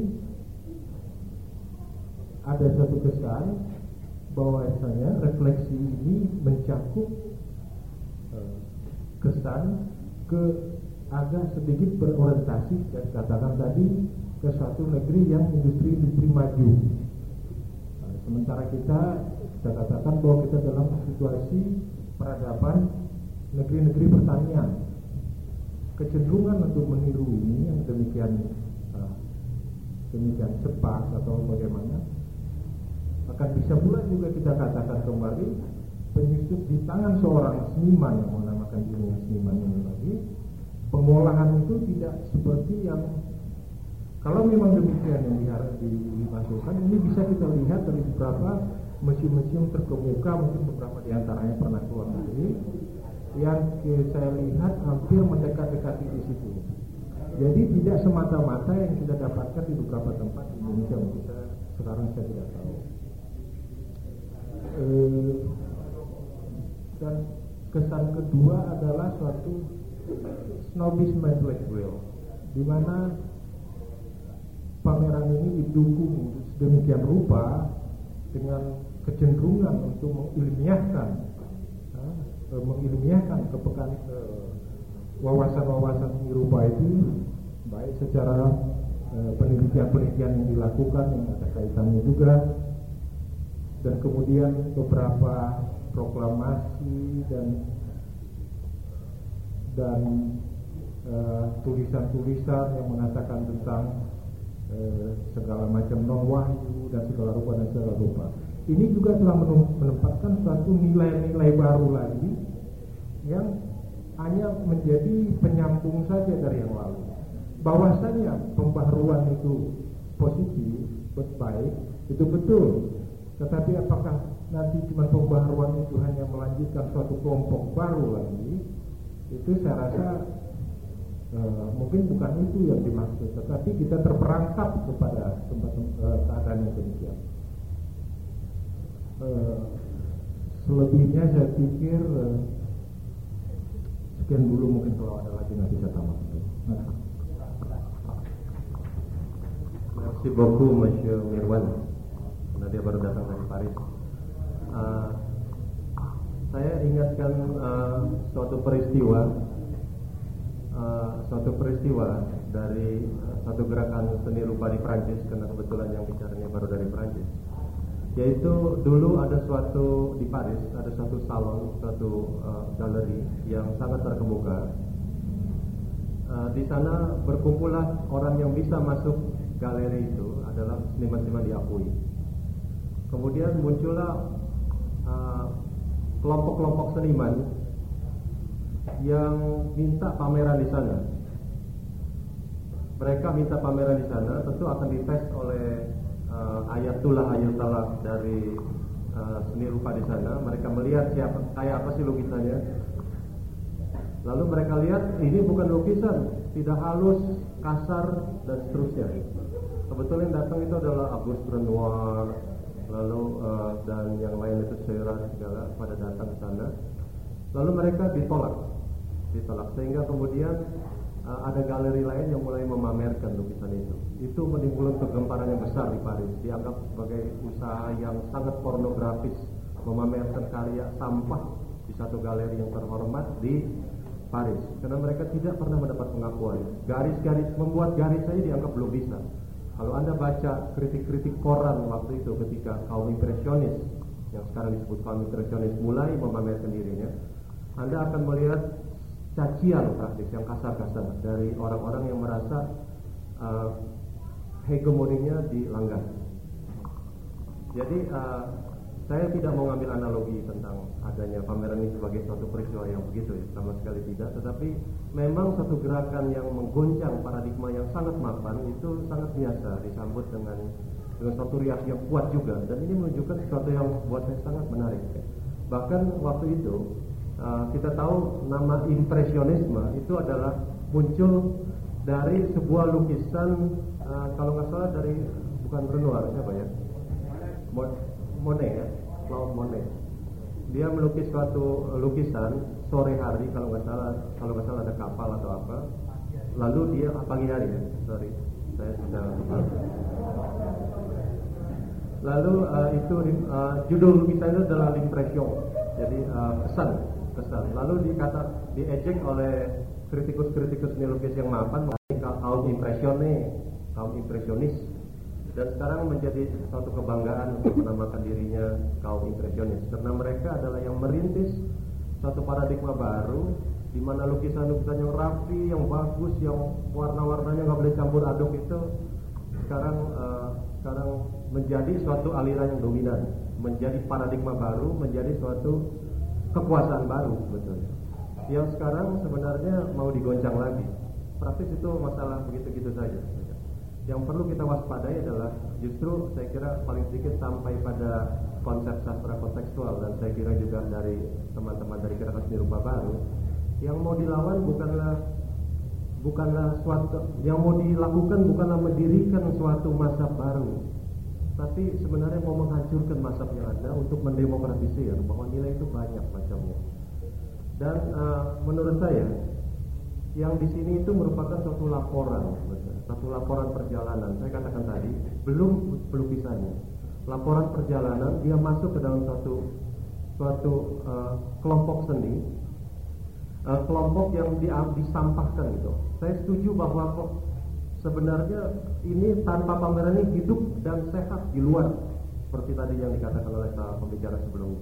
ada suatu kesan bahwa misalnya refleksi ini mencakup eh, kesan ke agak sedikit berorientasi dan katakan tadi ke suatu negeri yang industri-industri maju. Nah, sementara kita kita katakan bahwa kita dalam situasi peradaban negeri-negeri pertanian. Kecenderungan untuk meniru ini yang demikian uh, demikian cepat atau bagaimana akan bisa pula juga kita katakan kembali penyusup di tangan seorang seniman yang menamakan dirinya seniman ini lagi, pengolahan itu tidak seperti yang kalau memang demikian yang diharap dimasukkan. Ini bisa kita lihat dari beberapa museum-museum terkemuka, mungkin beberapa diantaranya pernah keluar negeri, yang saya lihat hampir mendekat-dekati di situ. Jadi tidak semata-mata yang kita dapatkan di beberapa tempat di Indonesia, mungkin saya, sekarang saya tidak tahu. E, dan kesan kedua adalah suatu snobisme intelektual, di mana pameran ini didukung sedemikian rupa dengan kecenderungan untuk mengilmiahkan, uh, mengilmiahkan kepekaan uh, wawasan-wawasan seni rupa itu, baik secara uh, penelitian-penelitian yang dilakukan yang ada kaitannya juga, dan kemudian beberapa proklamasi dan dan uh, tulisan-tulisan yang mengatakan tentang uh, segala macam non-wahyu dan segala rupa dan segala rupa. Ini juga telah menempatkan suatu nilai-nilai baru lagi yang hanya menjadi penyambung saja dari yang lalu. Bahwasanya pembaharuan itu positif, baik, itu betul. Tetapi apakah nanti cuma pembaharuan itu hanya melanjutkan suatu kelompok baru lagi? Itu saya rasa uh, mungkin bukan itu yang dimaksud. Tetapi kita terperangkap kepada tempat uh, keadaan yang demikian. Uh, selebihnya saya pikir uh, sekian dulu, mungkin kalau ada lagi nanti saya tambah. Nah. Merci beaucoup, Monsieur Mirwan. Karena dia baru datang dari Paris. Uh, saya ingatkan uh, suatu peristiwa, uh, suatu peristiwa dari uh, satu gerakan seni rupa di Prancis, karena kebetulan yang bicaranya baru dari Prancis. Yaitu dulu ada suatu di Paris, ada suatu salon, suatu uh, galeri yang sangat terkemuka. Uh, di sana berkumpulah orang yang bisa masuk galeri itu adalah seniman-seniman diakui. Kemudian muncullah uh, kelompok-kelompok seniman yang minta pameran di sana. Mereka minta pameran di sana, tentu akan dites oleh uh, ayatullah ayatullah dari uh, seni rupa di sana. Mereka melihat siapa, kayak apa sih lukisannya. Lalu mereka lihat ini bukan lukisan, tidak halus, kasar dan seterusnya. Kebetulan yang datang itu adalah Auguste Renoir, lalu uh, dan yang lain itu Seurat segala pada datang ke sana. Lalu mereka ditolak, ditolak sehingga kemudian uh, ada galeri lain yang mulai memamerkan lukisan itu. Itu menimbulkan kegemparan yang besar di Paris, dianggap sebagai usaha yang sangat pornografis, memamerkan karya sampah di satu galeri yang terhormat di Paris, karena mereka tidak pernah mendapat pengakuan. Garis-garis, membuat garis saja dianggap belum bisa. Kalau Anda baca kritik-kritik koran waktu itu ketika kaum impresionis, yang sekarang disebut kaum impresionis, mulai memamerkan dirinya, Anda akan melihat cacian praktis yang kasar-kasar dari orang-orang yang merasa uh, hegemoninya dilanggar. Jadi uh, saya tidak mau ngambil analogi tentang adanya pameran ini sebagai suatu peristiwa yang begitu ya, sama sekali tidak. Tetapi memang satu gerakan yang menggoncang paradigma yang sangat mapan itu sangat biasa disambut dengan dengan suatu reaksi yang kuat juga, dan ini menunjukkan sesuatu yang buat saya sangat menarik. Bahkan waktu itu uh, kita tahu nama impresionisme itu adalah muncul dari sebuah lukisan uh, kalau nggak salah dari bukan Renoir, siapa ya? Monet ya, Claude Monet. Dia melukis suatu lukisan sore hari kalau nggak salah, kalau nggak salah ada kapal atau apa. Lalu dia pagi hari ya, sorry, saya sudah lupa. Lalu uh, itu uh, judul lukisan itu adalah l'impression, jadi uh, kesan, kesan. Lalu dikata diejek oleh kritikus-kritikus seni lukis yang mapan mengenai kaum impresionis, kaum impresionis. Dan sekarang menjadi suatu kebanggaan untuk menamakan dirinya kaum impresionis, karena mereka adalah yang merintis suatu paradigma baru di mana lukisan-lukisan yang rapi, yang bagus, yang warna-warnanya nggak boleh campur aduk itu sekarang uh, sekarang menjadi suatu aliran yang dominan, menjadi paradigma baru, menjadi suatu kekuasaan baru sebetulnya. Yang sekarang sebenarnya mau digoncang lagi. Praktis itu masalah begitu-gitu saja. Yang perlu kita waspadai adalah justru saya kira paling sedikit sampai pada konsep sastra kontekstual, dan saya kira juga dari teman-teman dari gerakan seni rupa baru, yang mau dilawan bukanlah bukanlah suatu, yang mau dilakukan bukanlah mendirikan suatu mazhab baru, tapi sebenarnya mau menghancurkan mazhab yang ada untuk mendemokratisir bahwa nilai itu banyak macamnya. Dan uh, menurut saya yang di sini itu merupakan suatu laporan, satu laporan perjalanan. Saya katakan tadi, belum pelukisannya. Laporan perjalanan, dia masuk ke dalam suatu suatu uh, kelompok seni, uh, kelompok yang di, disampahkan gitu. Saya setuju bahwa kok sebenarnya ini tanpa pameran ini hidup dan sehat di luar, seperti tadi yang dikatakan oleh pembicara sebelumnya.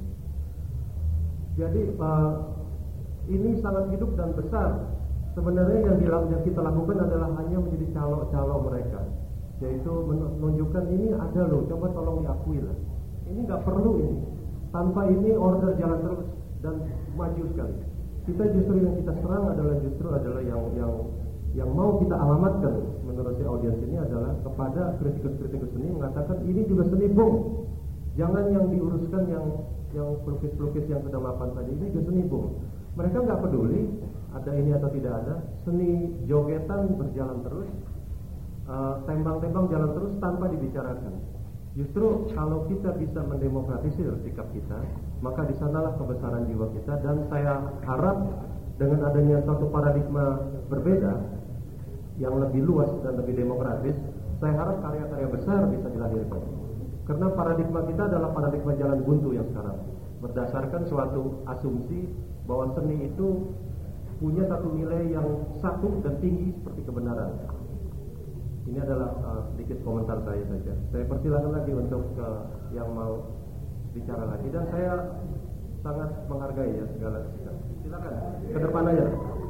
Jadi uh, ini sangat hidup dan besar. Sebenarnya yang, yang kita lakukan adalah hanya menjadi calo-calo mereka, yaitu menunjukkan ini ada loh, coba tolong diakui lah. Ini nggak perlu ini, tanpa ini order jalan terus dan maju sekali. Kita justru yang kita serang adalah justru adalah yang yang yang mau kita alamatkan menurut si audiens ini adalah kepada kritikus-kritikus seni mengatakan ini juga seni bung. Jangan yang diuruskan yang yang pelukis-pelukis yang sudah mapan tadi, ini juga seni bung. Mereka nggak peduli ada ini atau tidak ada, seni jogetan berjalan terus, uh, tembang-tembang jalan terus tanpa dibicarakan. Justru kalau kita bisa mendemokratisir sikap kita, maka di sanalah kebesaran jiwa kita. Dan saya harap dengan adanya suatu paradigma berbeda yang lebih luas dan lebih demokratis, saya harap karya-karya besar bisa dilahirkan. Karena paradigma kita adalah paradigma jalan buntu yang sekarang, berdasarkan suatu asumsi bahwa seni itu punya satu nilai yang satu dan tinggi seperti kebenaran. Ini adalah uh, sedikit komentar saya saja. Saya persilakan lagi untuk uh, yang mau bicara lagi, dan saya sangat menghargai ya segala sikap. Silakan ke depan aja.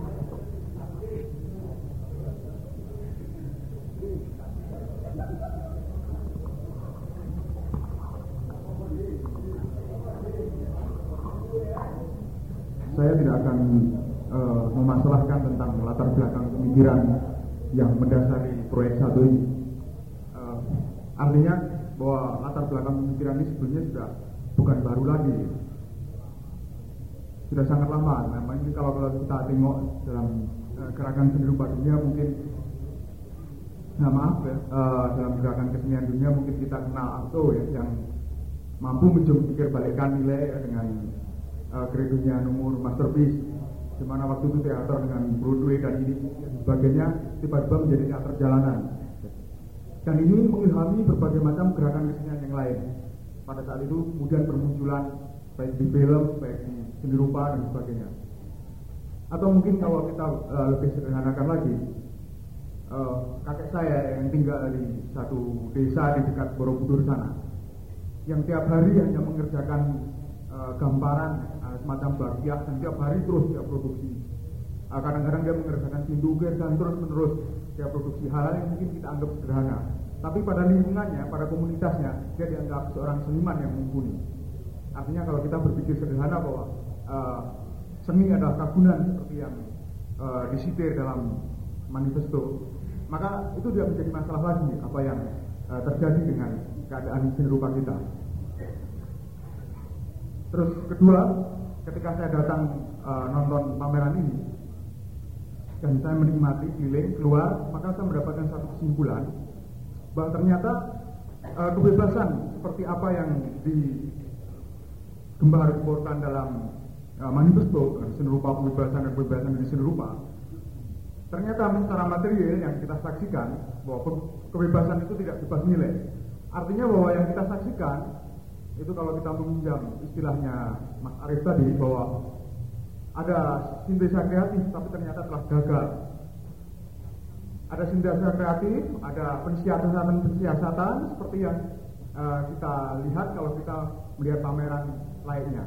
Saya tidak akan uh, memasalahkan tentang latar belakang pemikiran yang mendasari proyek satu ini. Uh, artinya bahwa latar belakang pemikiran ini sebetulnya sudah bukan baru lagi, sudah sangat lama. Nah, ini kalau kalau kita tengok dalam uh, gerakan seni rupa dunia mungkin, nah maaf ya, uh, dalam gerakan kesenian dunia mungkin kita kenal Arto ya, yang mampu menjungkir balikkan nilai ya, dengan uh, kredonya nomor masterpiece, di mana waktu itu teater dengan Broadway dan ini sebagainya tiba-tiba menjadi teater jalanan. Dan ini mengilhami berbagai macam gerakan kesenian yang lain. Pada saat itu kemudian bermunculan baik di film, baik di seni rupa dan sebagainya. Atau mungkin kalau kita uh, lebih sederhanakan lagi, uh, kakek saya yang tinggal di satu desa di dekat Borobudur sana, yang tiap hari hanya mengerjakan uh, gambaran uh, semacam bagiak, dan tiap hari terus dia produksi. Uh, kadang-kadang dia mengerjakan sindukir dan terus menerus dia produksi hal-hal yang mungkin kita anggap sederhana, tapi pada lingkungannya, pada komunitasnya, dia dianggap seorang seniman yang mumpuni. Artinya kalau kita berpikir sederhana bahwa uh, seni adalah kagunan seperti yang uh, disitir dalam manifesto, maka itu tidak menjadi masalah lagi apa yang uh, terjadi dengan keadaan seni rupa kita. Terus kedua, ketika saya datang uh, nonton pameran ini dan saya menikmati keliling keluar, maka saya mendapatkan satu kesimpulan bahwa ternyata uh, kebebasan seperti apa yang digembar-gemborkan dalam uh, manifesto seni rupa kebebasan dan kebebasan di seni rupa, ternyata secara material yang kita saksikan bahwa kebebasan itu tidak bebas nilai. Artinya bahwa yang kita saksikan itu, kalau kita meminjam istilahnya Mas Arief tadi, bahwa ada sintesa kreatif tapi ternyata telah gagal. Ada sintesa kreatif, ada pensiasatan-pensiasatan seperti yang uh, kita lihat kalau kita melihat pameran lainnya.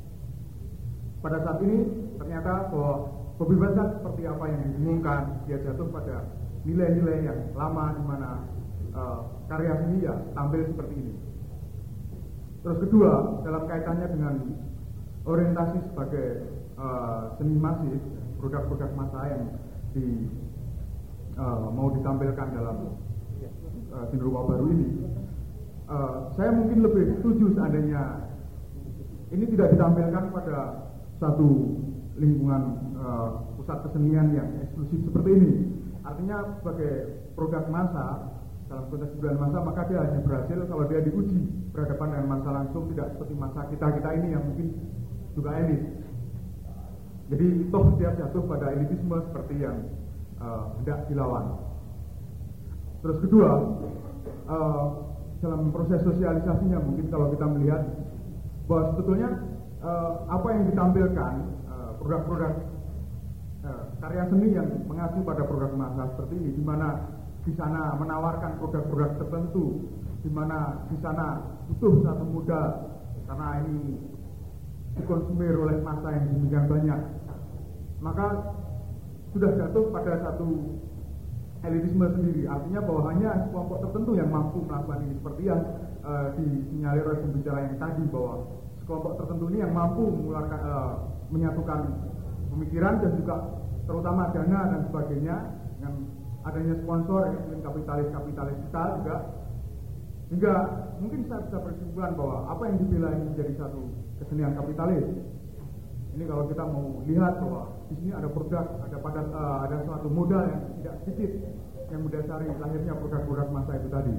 Pada saat ini ternyata bahwa kebebasan seperti apa yang didengungkan, dia jatuh pada nilai-nilai yang lama di mana uh, karya seni ya tampil seperti ini. Terus kedua, dalam kaitannya dengan orientasi sebagai uh, seni masif, produk-produk massa yang di, uh, mau ditampilkan dalam uh, seni rupa baru ini, uh, saya mungkin lebih setuju seandainya ini tidak ditampilkan pada satu lingkungan uh, pusat kesenian yang eksklusif seperti ini. Artinya sebagai produk massa, dalam konteks budaya massa, maka dia hanya berhasil kalau dia diuji berhadapan dengan massa langsung, tidak seperti massa kita-kita ini yang mungkin juga elit. Jadi toh dia jatuh pada elitisme seperti yang uh, hendak dilawan. Terus kedua, uh, dalam proses sosialisasinya mungkin kalau kita melihat bahwa sebetulnya uh, apa yang ditampilkan uh, produk-produk uh, karya seni yang mengacu pada produk massa seperti ini, di mana di sana menawarkan produk-produk tertentu, di mana di sana butuh satu modal karena ini dikonsumir oleh massa yang demikian banyak, maka sudah jatuh pada satu elitisme sendiri. Artinya bahwa hanya kelompok tertentu yang mampu melakukan ini, seperti yang uh, disinyalir oleh pembicara yang tadi, bahwa kelompok tertentu ini yang mampu mengeluarkan, uh, menyatukan pemikiran dan juga terutama dana dan sebagainya dengan adanya sponsor yang kapitalis-kapitalis kita juga, hingga mungkin saya bisa berkesimpulan bahwa apa yang dibela ini menjadi satu kesenian kapitalis. Ini kalau kita mau lihat bahwa di sini ada produk, ada pada uh, ada suatu modal yang tidak sedikit yang mendasari lahirnya produk-produk massa itu tadi.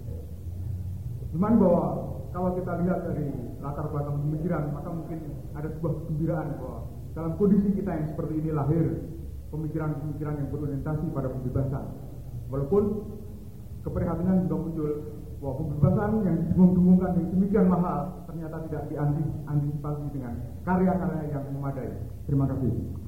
Cuman bahwa kalau kita lihat dari latar belakang pemikiran, maka mungkin ada sebuah kegembiraan bahwa dalam kondisi kita yang seperti ini lahir pemikiran-pemikiran yang berorientasi pada kebebasan. Walaupun keprihatinan juga muncul bahwa kebebasan yang didengung-dengungkan yang demikian mahal ternyata tidak diantisipasi dengan karya-karya yang memadai. Terima kasih.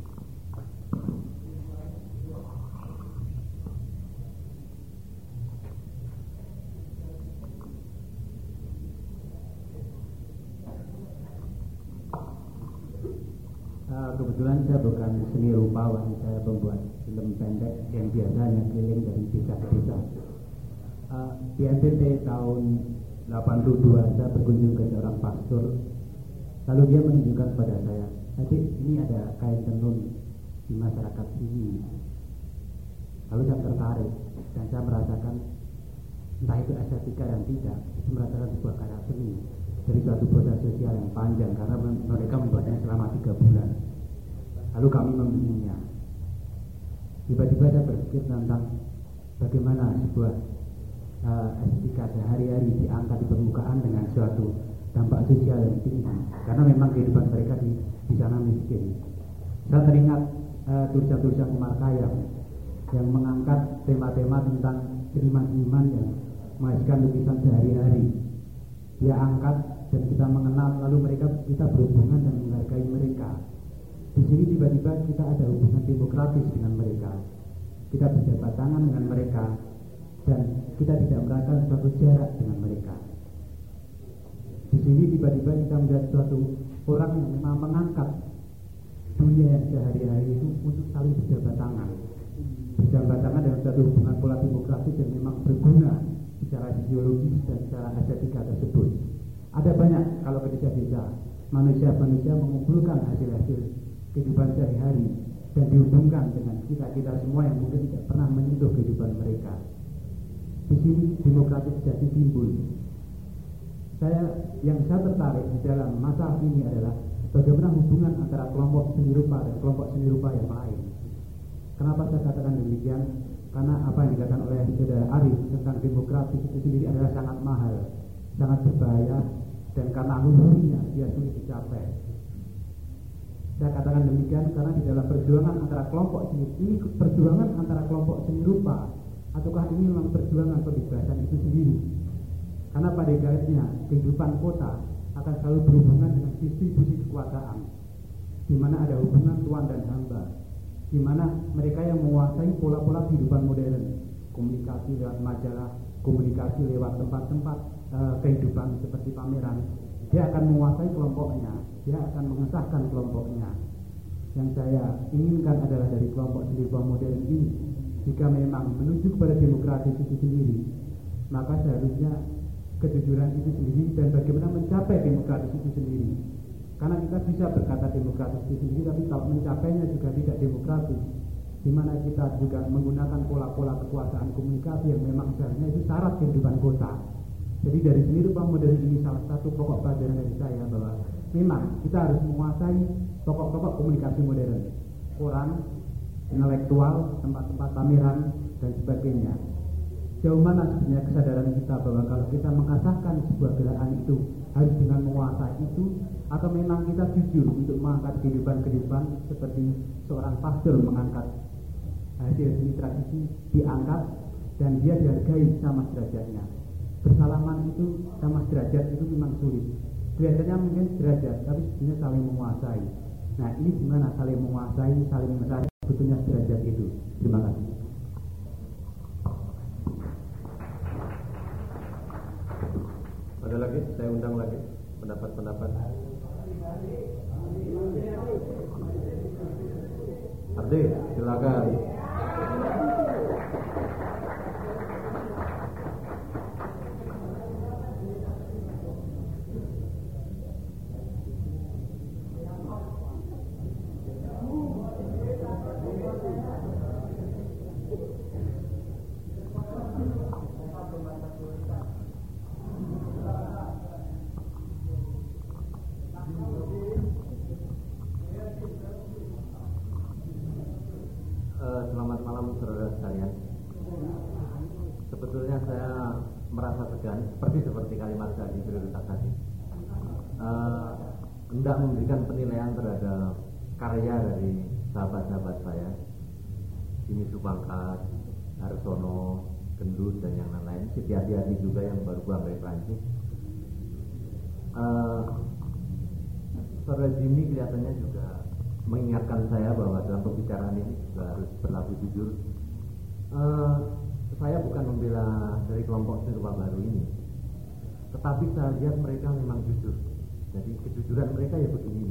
Kebetulan saya bukan seni rupawan, saya pembuat film pendek yang biasanya keliling dari desa ke desa. Uh, di N T T tahun delapan puluh dua saya berkunjung ke seorang pastor, lalu dia menunjukkan kepada saya, tadi ini ada kain tenun di masyarakat sini. Lalu saya tertarik dan saya merasakan, entah itu estetika dan tidak, itu merasakan sebuah karya seni dari suatu proses sosial yang panjang, karena mereka membuatnya selama tiga bulan. Lalu kami membelinya. Tiba-tiba saya berpikir tentang bagaimana sebuah uh, estetika sehari-hari diangkat di permukaan dengan suatu dampak sosial yang tinggi, karena memang kehidupan mereka di, di sana miskin. Saya teringat uh, tulisan-tulisan Umar Khayyam yang mengangkat tema-tema tentang seniman-seniman yang menghasilkan lukisan sehari-hari. Dia angkat dan kita mengenal, lalu mereka kita berhubungan dan menghargai mereka. Di sini tiba-tiba kita ada hubungan demokratis dengan mereka. Kita berjabat tangan dengan mereka dan kita tidak merasakan suatu jarak dengan mereka. Di sini tiba-tiba kita melihat suatu orang yang memang mengangkat dunia yang sehari-hari itu untuk saling berjabat tangan. Berjabat tangan dengan suatu hubungan pola demokratis yang memang berguna secara fisiologis dan secara estetika tersebut. Ada banyak kalau ke desa-desa manusia-manusia mengumpulkan hasil-hasil kehidupan sehari-hari dan dihubungkan dengan kita-kita semua yang mungkin tidak pernah menyentuh kehidupan mereka. Di sini demokratis jadi timbul. saya yang saya tertarik di dalam masalah ini adalah bagaimana hubungan antara kelompok seni rupa dan kelompok seni rupa yang lain. Kenapa saya katakan demikian? Karena apa yang dikatakan oleh saudara Arif tentang demokrasi itu sendiri adalah sangat mahal, sangat berbahaya, dan karena hulunya dia sulit dicapai. Saya katakan demikian karena di dalam perjuangan antara kelompok seni ini perjuangan antara kelompok seni rupa, ataukah ini memang perjuangan pembebasan itu sendiri? Karena pada garisnya kehidupan kota akan selalu berhubungan dengan distribusi kekuasaan, di mana ada hubungan tuan dan hamba, di mana mereka yang menguasai pola-pola kehidupan modern, komunikasi lewat majalah, komunikasi lewat tempat-tempat e, kehidupan seperti pameran, dia akan menguasai kelompoknya, dia akan mengesahkan kelompoknya. Yang saya inginkan adalah dari kelompok seni rupa modern ini, jika memang menuju kepada demokrasi itu sendiri, maka seharusnya kejujuran itu sendiri dan bagaimana mencapai demokrasi itu sendiri. Karena kita bisa berkata demokrasi itu sendiri, tapi kalau mencapainya juga tidak demokratis, di mana kita juga menggunakan pola-pola kekuasaan komunikasi yang memang sebenarnya itu syarat kehidupan kota. Jadi dari seni rupa modern ini salah satu pokok pelajaran dari saya bahwa memang kita harus menguasai pokok-pokok komunikasi modern, koran, intelektual, tempat-tempat pameran dan sebagainya. Jauh mana sebenarnya kesadaran kita bahwa kalau kita mengasahkan sebuah gerakan itu harus dengan menguasai itu, atau memang kita jujur untuk mengangkat kehidupan-kehidupan seperti seorang pastor mengangkat hasil seni tradisi, diangkat dan dia dihargai sama derajatnya. Bersalaman itu sama derajat itu memang sulit. Biasanya mungkin derajat, tapi sebenarnya saling menguasai. Nah ini gimana saling menguasai, saling mencari sebetulnya derajat itu. Terima kasih. Ada lagi? Saya undang lagi pendapat-pendapat. Ardi, silakan. Selamat malam saudara sekalian. Sebetulnya saya merasa segan, seperti seperti kalimat tadi prioritas tadi. Uh, hendak memberikan penilaian terhadap karya dari sahabat-sahabat saya, Jimmy Supangkat, Harsono, Gendut dan yang lain-lain, Siti Hati-Hati juga yang baru pulang dari Prancis. Uh, Saudara Jimmy kelihatannya juga mengingatkan saya bahwa dalam pembicaraan ini juga harus berlaku jujur. Uh, saya bukan membela dari kelompok seni rupa baru ini, tetapi saya lihat mereka memang jujur. Jadi kejujuran mereka ya begini.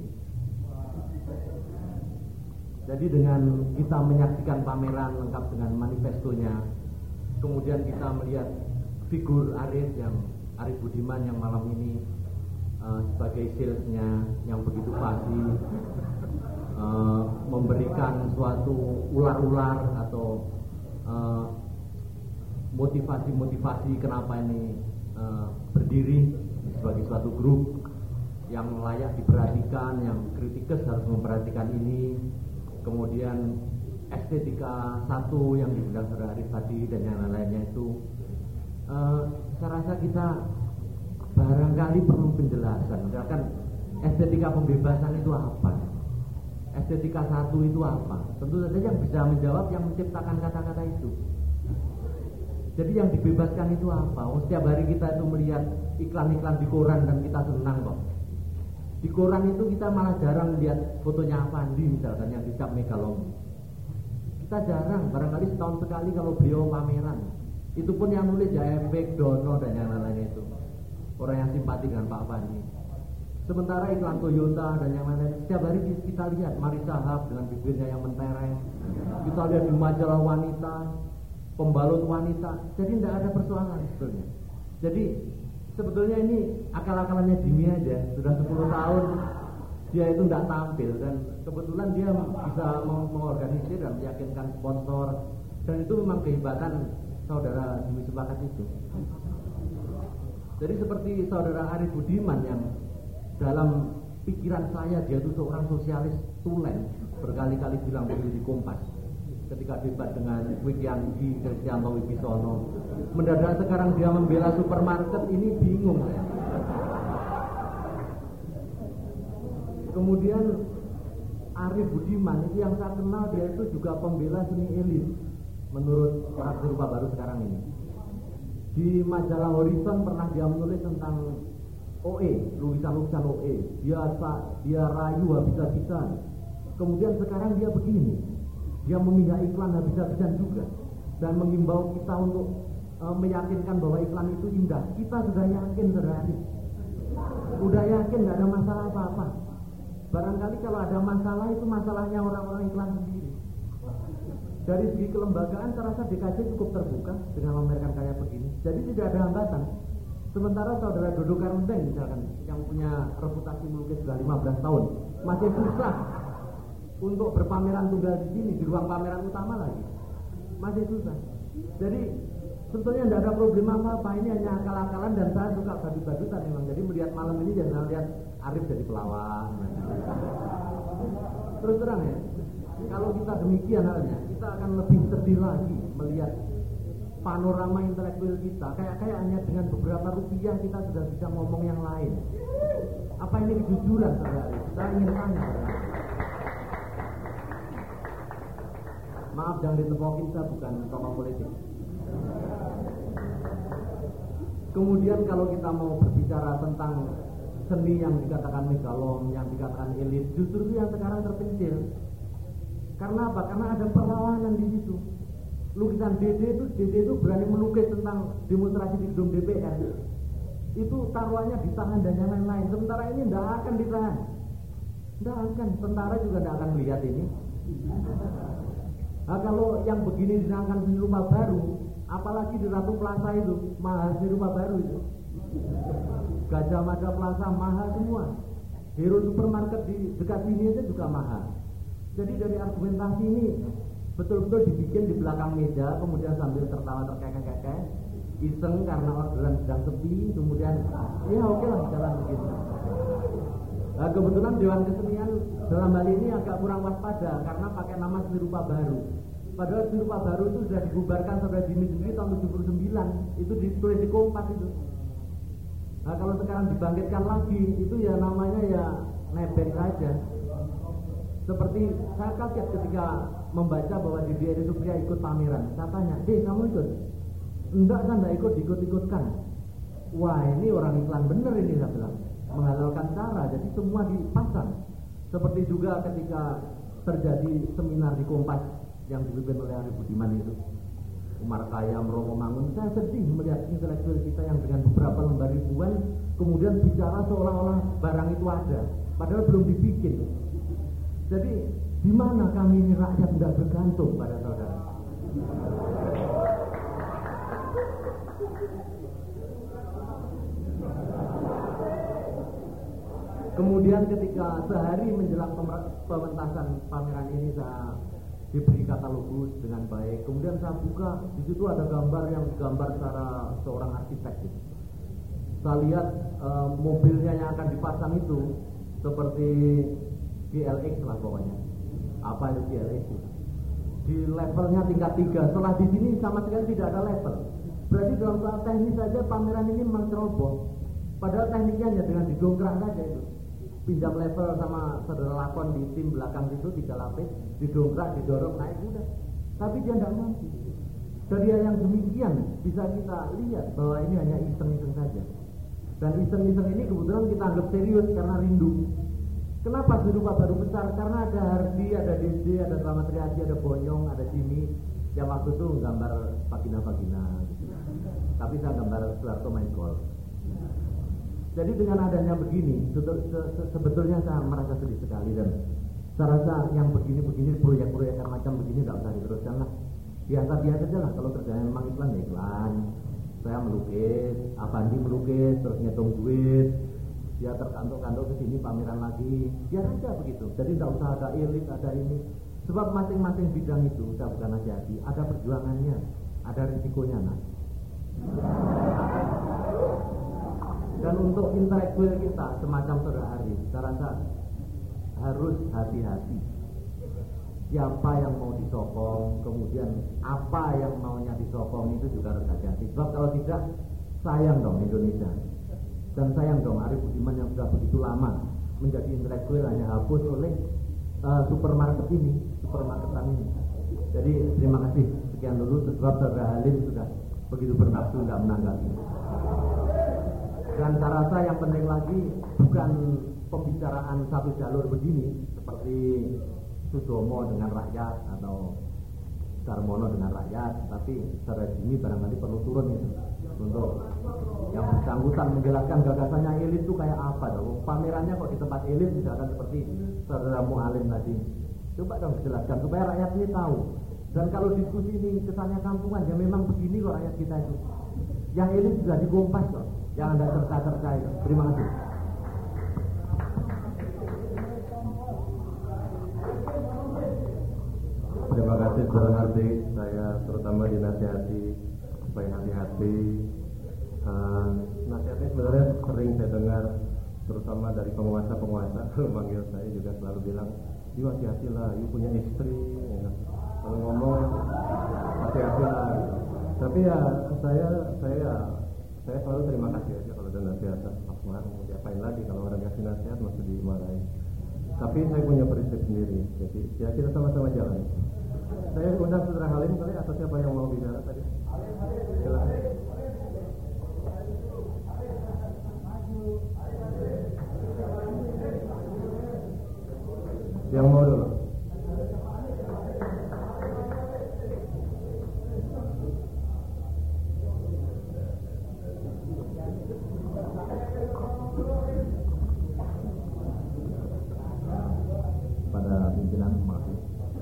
Jadi dengan kita menyaksikan pameran lengkap dengan manifestonya, kemudian kita melihat figur Arif yang Arif Budiman yang malam ini uh, sebagai salesnya yang begitu fasih. Uh, memberikan suatu ular-ular atau uh, motivasi-motivasi kenapa ini uh, berdiri sebagai suatu grup yang layak diperhatikan, yang kritikus harus memperhatikan ini. Kemudian estetika satu yang dibilang saudara Arif tadi dan yang lainnya itu, uh, saya rasa kita barangkali perlu penjelasan. Misalkan estetika pembebasan itu apa? Estetika satu itu apa? Tentu saja yang bisa menjawab yang menciptakan kata-kata itu. Jadi yang dibebaskan itu apa? Oh, setiap hari kita itu melihat iklan-iklan di koran dan kita senang kok. Di koran itu kita malah jarang melihat fotonya Avandi misalkan yang dicap Megalomi. Kita jarang, barangkali setahun sekali kalau beliau pameran. Itu pun yang nulis ya Efek, Dono dan yang lain-lain itu. Orang yang simpati dengan Pak Avandi. Sementara iklan Toyota dan yang lain-lain setiap hari kita lihat Marisa Haque dengan bibirnya yang mentereng. Kita lihat di majalah wanita, pembalut wanita. Jadi tidak ada persoalan sebetulnya. Jadi sebetulnya ini akal-akalannya Jimmy aja. Sudah sepuluh tahun dia itu tidak tampil dan kebetulan dia bisa mengorganisir dan meyakinkan sponsor. Dan itu memang kehebatan saudara Jimmy Supangkat itu. Jadi seperti saudara Arif Budiman yang dalam pikiran saya dia itu seorang sosialis tulen, berkali-kali bilang begitu di Kompas ketika debat dengan Wikiangi, Kristianto Wibisono. Mendadak sekarang dia membela supermarket, ini bingung saya. Kemudian Arif Budiman itu yang saya kenal, dia itu juga pembela seni elit menurut Pak Rupa Baru sekarang ini. Di majalah Horizon pernah dia menulis tentang O E, lukisan-lukisan O E. Dia dia rayu habis-habisan. Kemudian sekarang dia begini, dia memihak iklan habis-habisan juga dan mengimbau kita untuk e, meyakinkan bahwa iklan itu indah. Kita sudah yakin, saudara Arif, udah yakin nggak ada masalah apa-apa. Barangkali kalau ada masalah itu masalahnya orang-orang iklan sendiri. Dari segi kelembagaan saya rasa D K J cukup terbuka dengan memamerkan karya begini. Jadi tidak ada hambatan. Sementara saudara Dodo Karundeng misalkan yang punya reputasi melukis sudah lima belas tahun masih susah untuk berpameran tunggal di sini, di ruang pameran utama lagi. Masih susah. Jadi sebetulnya tidak ada problem apa-apa, ini hanya akal-akalan dan saya suka badut-badutan memang. Jadi melihat malam ini jangan lihat Arif jadi pelawak. Terus terang ya, kalau kita demikian halnya, kita akan lebih sedih lagi melihat panorama intelektual kita. Kayak kayak hanya dengan beberapa rupiah kita sudah bisa ngomong yang lain. Apa ini kejujuran, saudara? Saya ingin tanya. Maaf, jangan ditepokin, saya bukan tokoh politik. Kemudian kalau kita mau berbicara tentang seni yang dikatakan megalom, yang dikatakan elit, justru itu yang sekarang terpencil. Karena apa? Karena ada perlawanan di situ. Lukisan D D itu, D D itu berani melukis tentang demonstrasi di gedung D P R. Itu taruhannya ditahan dan yang lain-lain. Sementara ini tidak akan ditahan. Tidak akan. Tentara juga tidak akan melihat ini. Nah, kalau yang begini dinamakan seni rupa baru, apalagi di Ratu Plaza itu, mahal seni rupa baru itu. Gajah Mada Plaza mahal semua. Hero supermarket di dekat sini aja juga mahal. Jadi dari argumentasi ini betul-betul dibikin di belakang meja, kemudian sambil tertawa terkekeh-kekeh, iseng karena orderan sedang sepi, kemudian ya oke lah jalan begitu. Nah, kebetulan Dewan Kesenian dalam hal ini agak kurang waspada karena pakai nama seni rupa baru. Padahal seni rupa baru itu sudah dibubarkan saudara Jimmy sendiri tahun tujuh puluh sembilan, itu ditulis di Kompas itu. Nah, kalau sekarang dibangkitkan lagi, itu ya namanya ya nebeng saja. Seperti saya kaget ketika membaca bahwa Didi Eri Supriya ikut pameran. Saya tanya, "Deh, kamu ikut?" "Enggak, saya enggak ikut, ikut-ikutkan." Wah, ini orang iklan bener ini, saya bilang. Menghalalkan cara, jadi semua dipasang. Seperti juga ketika terjadi seminar di Kompas yang dipimpin oleh Arif Budiman itu, Umar Khayyam, Romo Mangun. Saya sedih melihat intelektual kita yang dengan beberapa lembar ribuan kemudian bicara seolah-olah barang itu ada, padahal belum dibikin. Jadi di mana kami ini rakyat tidak bergantung pada saudara? Kemudian ketika sehari menjelang pementasan pameran ini saya diberi katalogus dengan baik. Kemudian saya buka, di situ ada gambar yang digambar secara seorang arsitek. Gitu. Saya lihat e, mobilnya yang akan dipasang itu seperti G L X lah pokoknya. Apa itu G L X itu? Di levelnya tingkat tiga. Setelah di sini sama sekali tidak ada level. Berarti dalam soal teknis saja pameran ini memang ceroboh. Padahal tekniknya hanya dengan didongkrak saja itu. Pinjam level sama saudara lakon di tim belakang itu tiga lapis, didongkrak, didorong naik udah. Tapi dia tidak mampu. Dari yang demikian bisa kita lihat bahwa ini hanya iseng-iseng saja. Dan iseng-iseng ini kebetulan kita anggap serius karena rindu. Kenapa seni rupa baru besar? Karena ada Hardi, ada D J, ada Selamat Riyadi, ada Bonyong, ada Jimmy. Yang waktu itu gambar vagina-vagina gitu. Tapi saya gambar Soeharto main golf. Jadi dengan adanya begini, sebetulnya saya merasa sedih sekali dan saya rasa yang begini-begini proyek-proyek macam begini tidak usah diteruskan lah. Biasa-biasa saja lah, kalau kerjanya memang iklan ya iklan. Saya melukis, Avandi melukis, terus ngitung duit, dia terkantuk-kantuk ke sini pameran lagi, biar aja begitu. Jadi tidak usah ada elit, ada ini. Sebab masing-masing bidang itu, saya bukan nasihati, ada perjuangannya, ada risikonya. Nah. Dan untuk intelektual kita semacam saudara Arif, saya rasa harus hati-hati. Siapa yang mau disokong, kemudian apa yang maunya disokong itu juga harus hati-hati. Sebab kalau tidak, sayang dong Indonesia. Dan sayang dong Arif Budiman yang sudah begitu lama menjadi intelektual hanya hapus oleh uh, supermarket ini, supermarketan ini. Jadi terima kasih, sekian dulu. Sebab saudara Halim sudah begitu bernafsu tidak menanggapi. Dan saya rasa yang penting lagi bukan pembicaraan satu jalur begini seperti Sudomo dengan rakyat atau Darmono dengan rakyat, tapi secara ini barangkali perlu turun itu untuk yang bersangkutan menjelaskan gagasannya elit itu kayak apa dong. Pamerannya kok di tempat elit misalkan seperti saudara Mu'alim tadi. Coba dong dijelaskan supaya rakyat ini tahu. Dan kalau diskusi ini kesannya kampungan, ya memang begini kok rakyat kita itu. Yang elit sudah dikompas kok, yang ada cerca-cerca itu. Terima kasih. Terima kasih Saudara Hardi, saya terutama dinasihati supaya hati-hati. Uh, nasihatnya sebenarnya sering saya dengar, terutama dari penguasa-penguasa. Kalau manggil saya juga selalu bilang, "Yu hati-hatilah, Yu punya istri." Ya. Kalau ngomong hati-hatilah. Tapi ya saya saya saya selalu terima kasih aja kalau ada nasihat. Apa mau diapain lagi kalau orang kasih nasihat mesti dimarahin. Tapi saya punya prinsip sendiri, jadi ya kita sama-sama jalan. Saya undang Saudara Halim kali atau siapa yang mau bicara tadi? Silakan. Yang mau dulu. Pada pimpinan masih.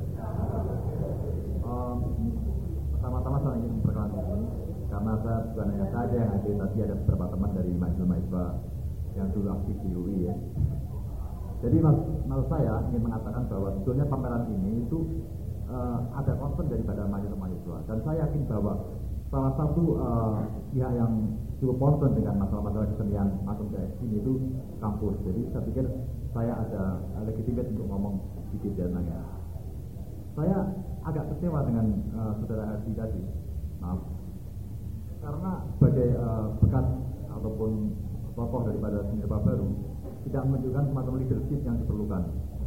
Um, pertama-tama saya ingin memperkenalkan ini karena saya bukan hanya saja yang hadir, tapi ada beberapa teman dari mahasiswa-mahasiswa yang dulu aktif di U I ya. Jadi mas, maksud saya ingin mengatakan bahwa sebetulnya pameran ini itu uh, ada concern daripada mahasiswa-mahasiswa, dan saya yakin bahwa salah satu uh, pihak yang cukup concern dengan masalah-masalah kesenian masuk ke sini itu kampus. Jadi saya pikir saya ada legitimate untuk ngomong sedikit jalannya. Saya agak kecewa dengan uh, saudara Hadi tadi, maaf, karena sebagai uh, bekas ataupun tokoh daripada seni rupa baru tidak menunjukkan semacam leadership yang diperlukan.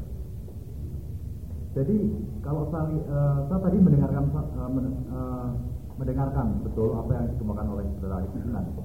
Jadi kalau saya, uh, saya tadi mendengarkan uh, men, uh, mendengarkan betul apa yang dikemukakan oleh saudara Hadi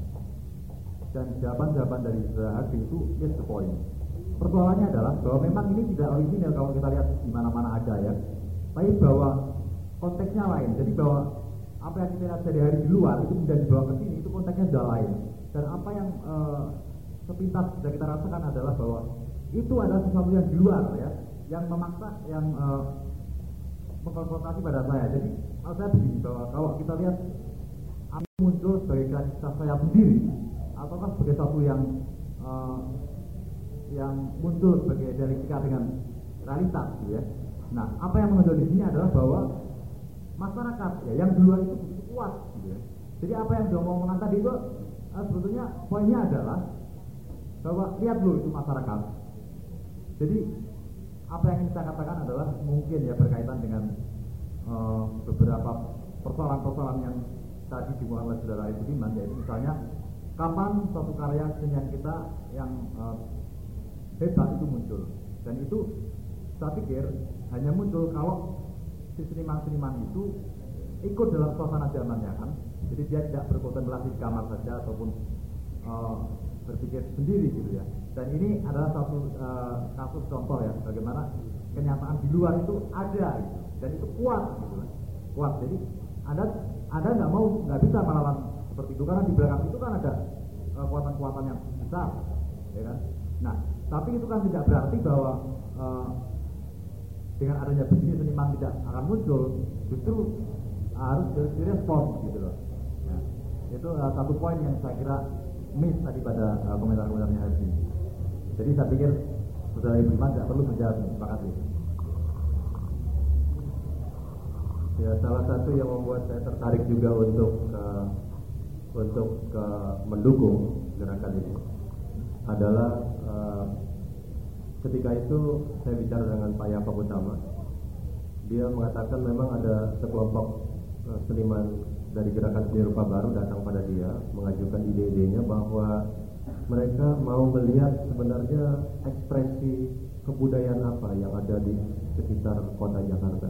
dan jawaban-jawaban dari saudara Hadi itu is the point. Persoalannya adalah bahwa memang ini tidak original kalau kita lihat di mana-mana ada ya, tapi bahwa konteksnya lain. Jadi bahwa apa yang kita lihat sehari-hari di luar itu kemudian dibawa ke sini, itu konteksnya sudah lain. Dan apa yang uh, sepintas sudah kita rasakan adalah bahwa itu adalah sesuatu yang di luar ya, yang memaksa, yang uh, mengkonfrontasi pada saya. Jadi kalau saya begini, bahwa kalau kita lihat apa muncul sebagai kreativitas saya sendiri, ataukah sebagai sesuatu yang uh, yang muncul sebagai dialektika dengan realitas gitu ya. Nah, apa yang menonjol di sini adalah bahwa masyarakat ya yang di luar itu begitu kuat gitu ya. Jadi apa yang dia ngomongkan tadi itu uh, sebetulnya poinnya adalah bahwa lihat dulu itu masyarakat. Jadi apa yang ingin saya katakan adalah mungkin ya berkaitan dengan uh, beberapa persoalan-persoalan yang tadi dimuat oleh saudara Ibu Diman, yaitu misalnya kapan suatu karya kesenian kita yang uh, hebat itu muncul, dan itu saya pikir hanya muncul kalau si seniman-seniman itu ikut dalam suasana zamannya kan. Jadi dia tidak berkontemplasi di kamar saja ataupun uh, berpikir sendiri gitu ya. Dan ini adalah satu uh, kasus contoh ya bagaimana kenyataan di luar itu ada gitu, dan itu kuat gitu kan. Kuat. Jadi Anda Anda nggak mau nggak bisa melawan seperti itu karena di belakang itu kan ada uh, kekuatan-kekuatan yang besar, ya kan. Nah, tapi itu kan tidak berarti bahwa uh, dengan adanya begini seniman tidak akan muncul, justru harus direspon gitu loh. Ya, itu uh, satu poin yang saya kira miss tadi pada uh, komentar-komentarnya Haji. Jadi saya pikir saudara Ibu Iman tidak perlu menjawab. Terima kasih. Ya, salah satu yang membuat saya tertarik juga untuk uh, untuk uh, mendukung gerakan ini adalah uh, ketika itu saya bicara dengan Pak Yapak Utama. Dia mengatakan memang ada sekelompok uh, seniman dari gerakan seni rupa baru datang pada dia mengajukan ide-idenya bahwa mereka mau melihat sebenarnya ekspresi kebudayaan apa yang ada di sekitar kota Jakarta.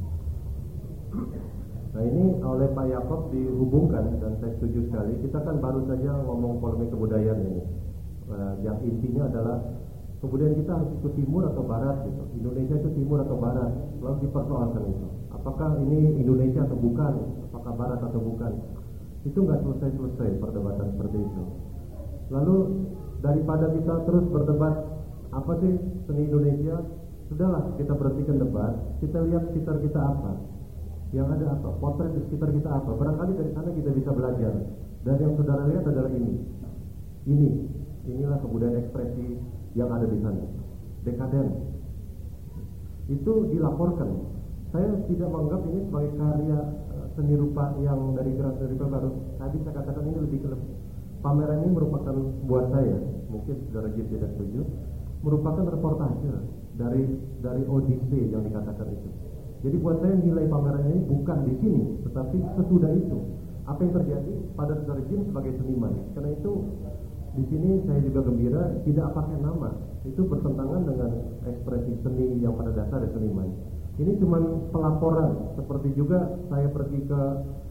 Nah ini oleh Pak Yakob dihubungkan dan saya setuju sekali. Kita kan baru saja ngomong polemik kebudayaan ini. Uh, yang intinya adalah kebudayaan kita harus itu timur atau barat gitu. Indonesia itu timur atau barat. Lalu dipersoalkan itu. Apakah ini Indonesia atau bukan? Apakah barat atau bukan? Itu nggak selesai-selesai perdebatan seperti itu. Lalu daripada kita terus berdebat apa sih seni Indonesia, sudahlah kita berhentikan debat. Kita lihat sekitar kita apa. Yang ada apa? Potret di sekitar kita apa? Barangkali dari sana kita bisa belajar. Dan yang saudara lihat adalah ini. Ini, inilah kebudayaan ekspresi yang ada di sana. Dekaden. Itu dilaporkan. Saya tidak menganggap ini sebagai karya uh, seni rupa yang dari gerakan seni rupa baru. Tadi saya katakan ini lebih ke pameran ini merupakan buat saya, mungkin saudara Jim tidak setuju, merupakan reportase dari dari Odyssey yang dikatakan itu. Jadi buat saya nilai pameran ini bukan di sini, tetapi sesudah itu. Apa yang terjadi pada saudara Jim sebagai seniman. Karena itu di sini saya juga gembira tidak pakai nama. Itu bertentangan dengan ekspresi seni yang pada dasar seniman. Ini cuma pelaporan. Seperti juga saya pergi ke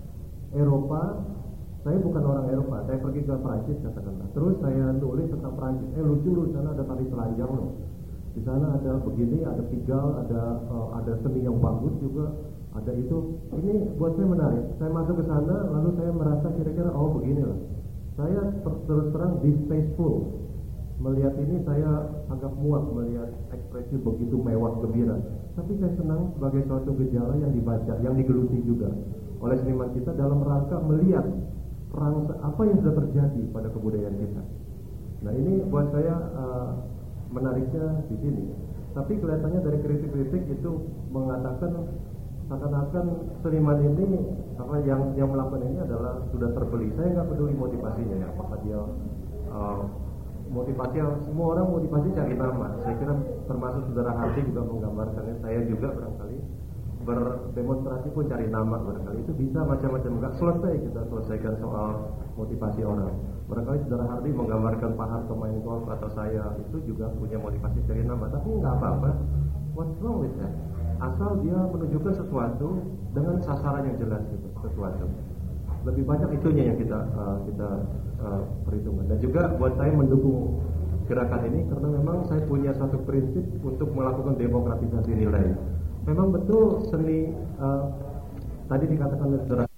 Eropa. Saya bukan orang Eropa. Saya pergi ke Prancis katakanlah. Terus saya tulis tentang Prancis. Eh lucu lu, sana ada tali telanjang loh. Di sana ada begini, ada pigal, ada uh, ada seni yang bagus juga, ada itu. Ini buat saya menarik. Saya masuk ke sana, lalu saya merasa kira-kira oh beginilah. Saya ter terus terang distasteful melihat ini. Saya agak muak melihat ekspresi begitu mewah gembira. Tapi saya senang sebagai suatu gejala yang dibaca, yang digeluti juga oleh seniman kita dalam rangka melihat perang apa yang sudah terjadi pada kebudayaan kita. Nah ini buat saya. Uh, menariknya di sini. Tapi kelihatannya dari kritik-kritik itu mengatakan seakan-akan seniman ini karena yang yang melakukan ini adalah sudah terbeli. Saya nggak peduli motivasinya ya, apakah dia uh, motivasi semua orang motivasi cari nama. Saya kira termasuk saudara Hardi juga menggambarkannya. Saya juga barangkali berdemonstrasi pun cari nama barangkali itu bisa macam-macam. Nggak selesai kita selesaikan soal motivasi orang. Barangkali saudara Hardi menggambarkan Pak Harto main golf atau saya itu juga punya motivasi cari nama, tapi nggak apa-apa. What's wrong with that? Asal dia menunjukkan sesuatu dengan sasaran yang jelas gitu, sesuatu. Lebih banyak itunya yang kita uh, kita uh, perhitungkan. Dan juga buat saya mendukung gerakan ini karena memang saya punya satu prinsip untuk melakukan demokratisasi nilai. Memang betul seni uh, tadi dikatakan oleh saudara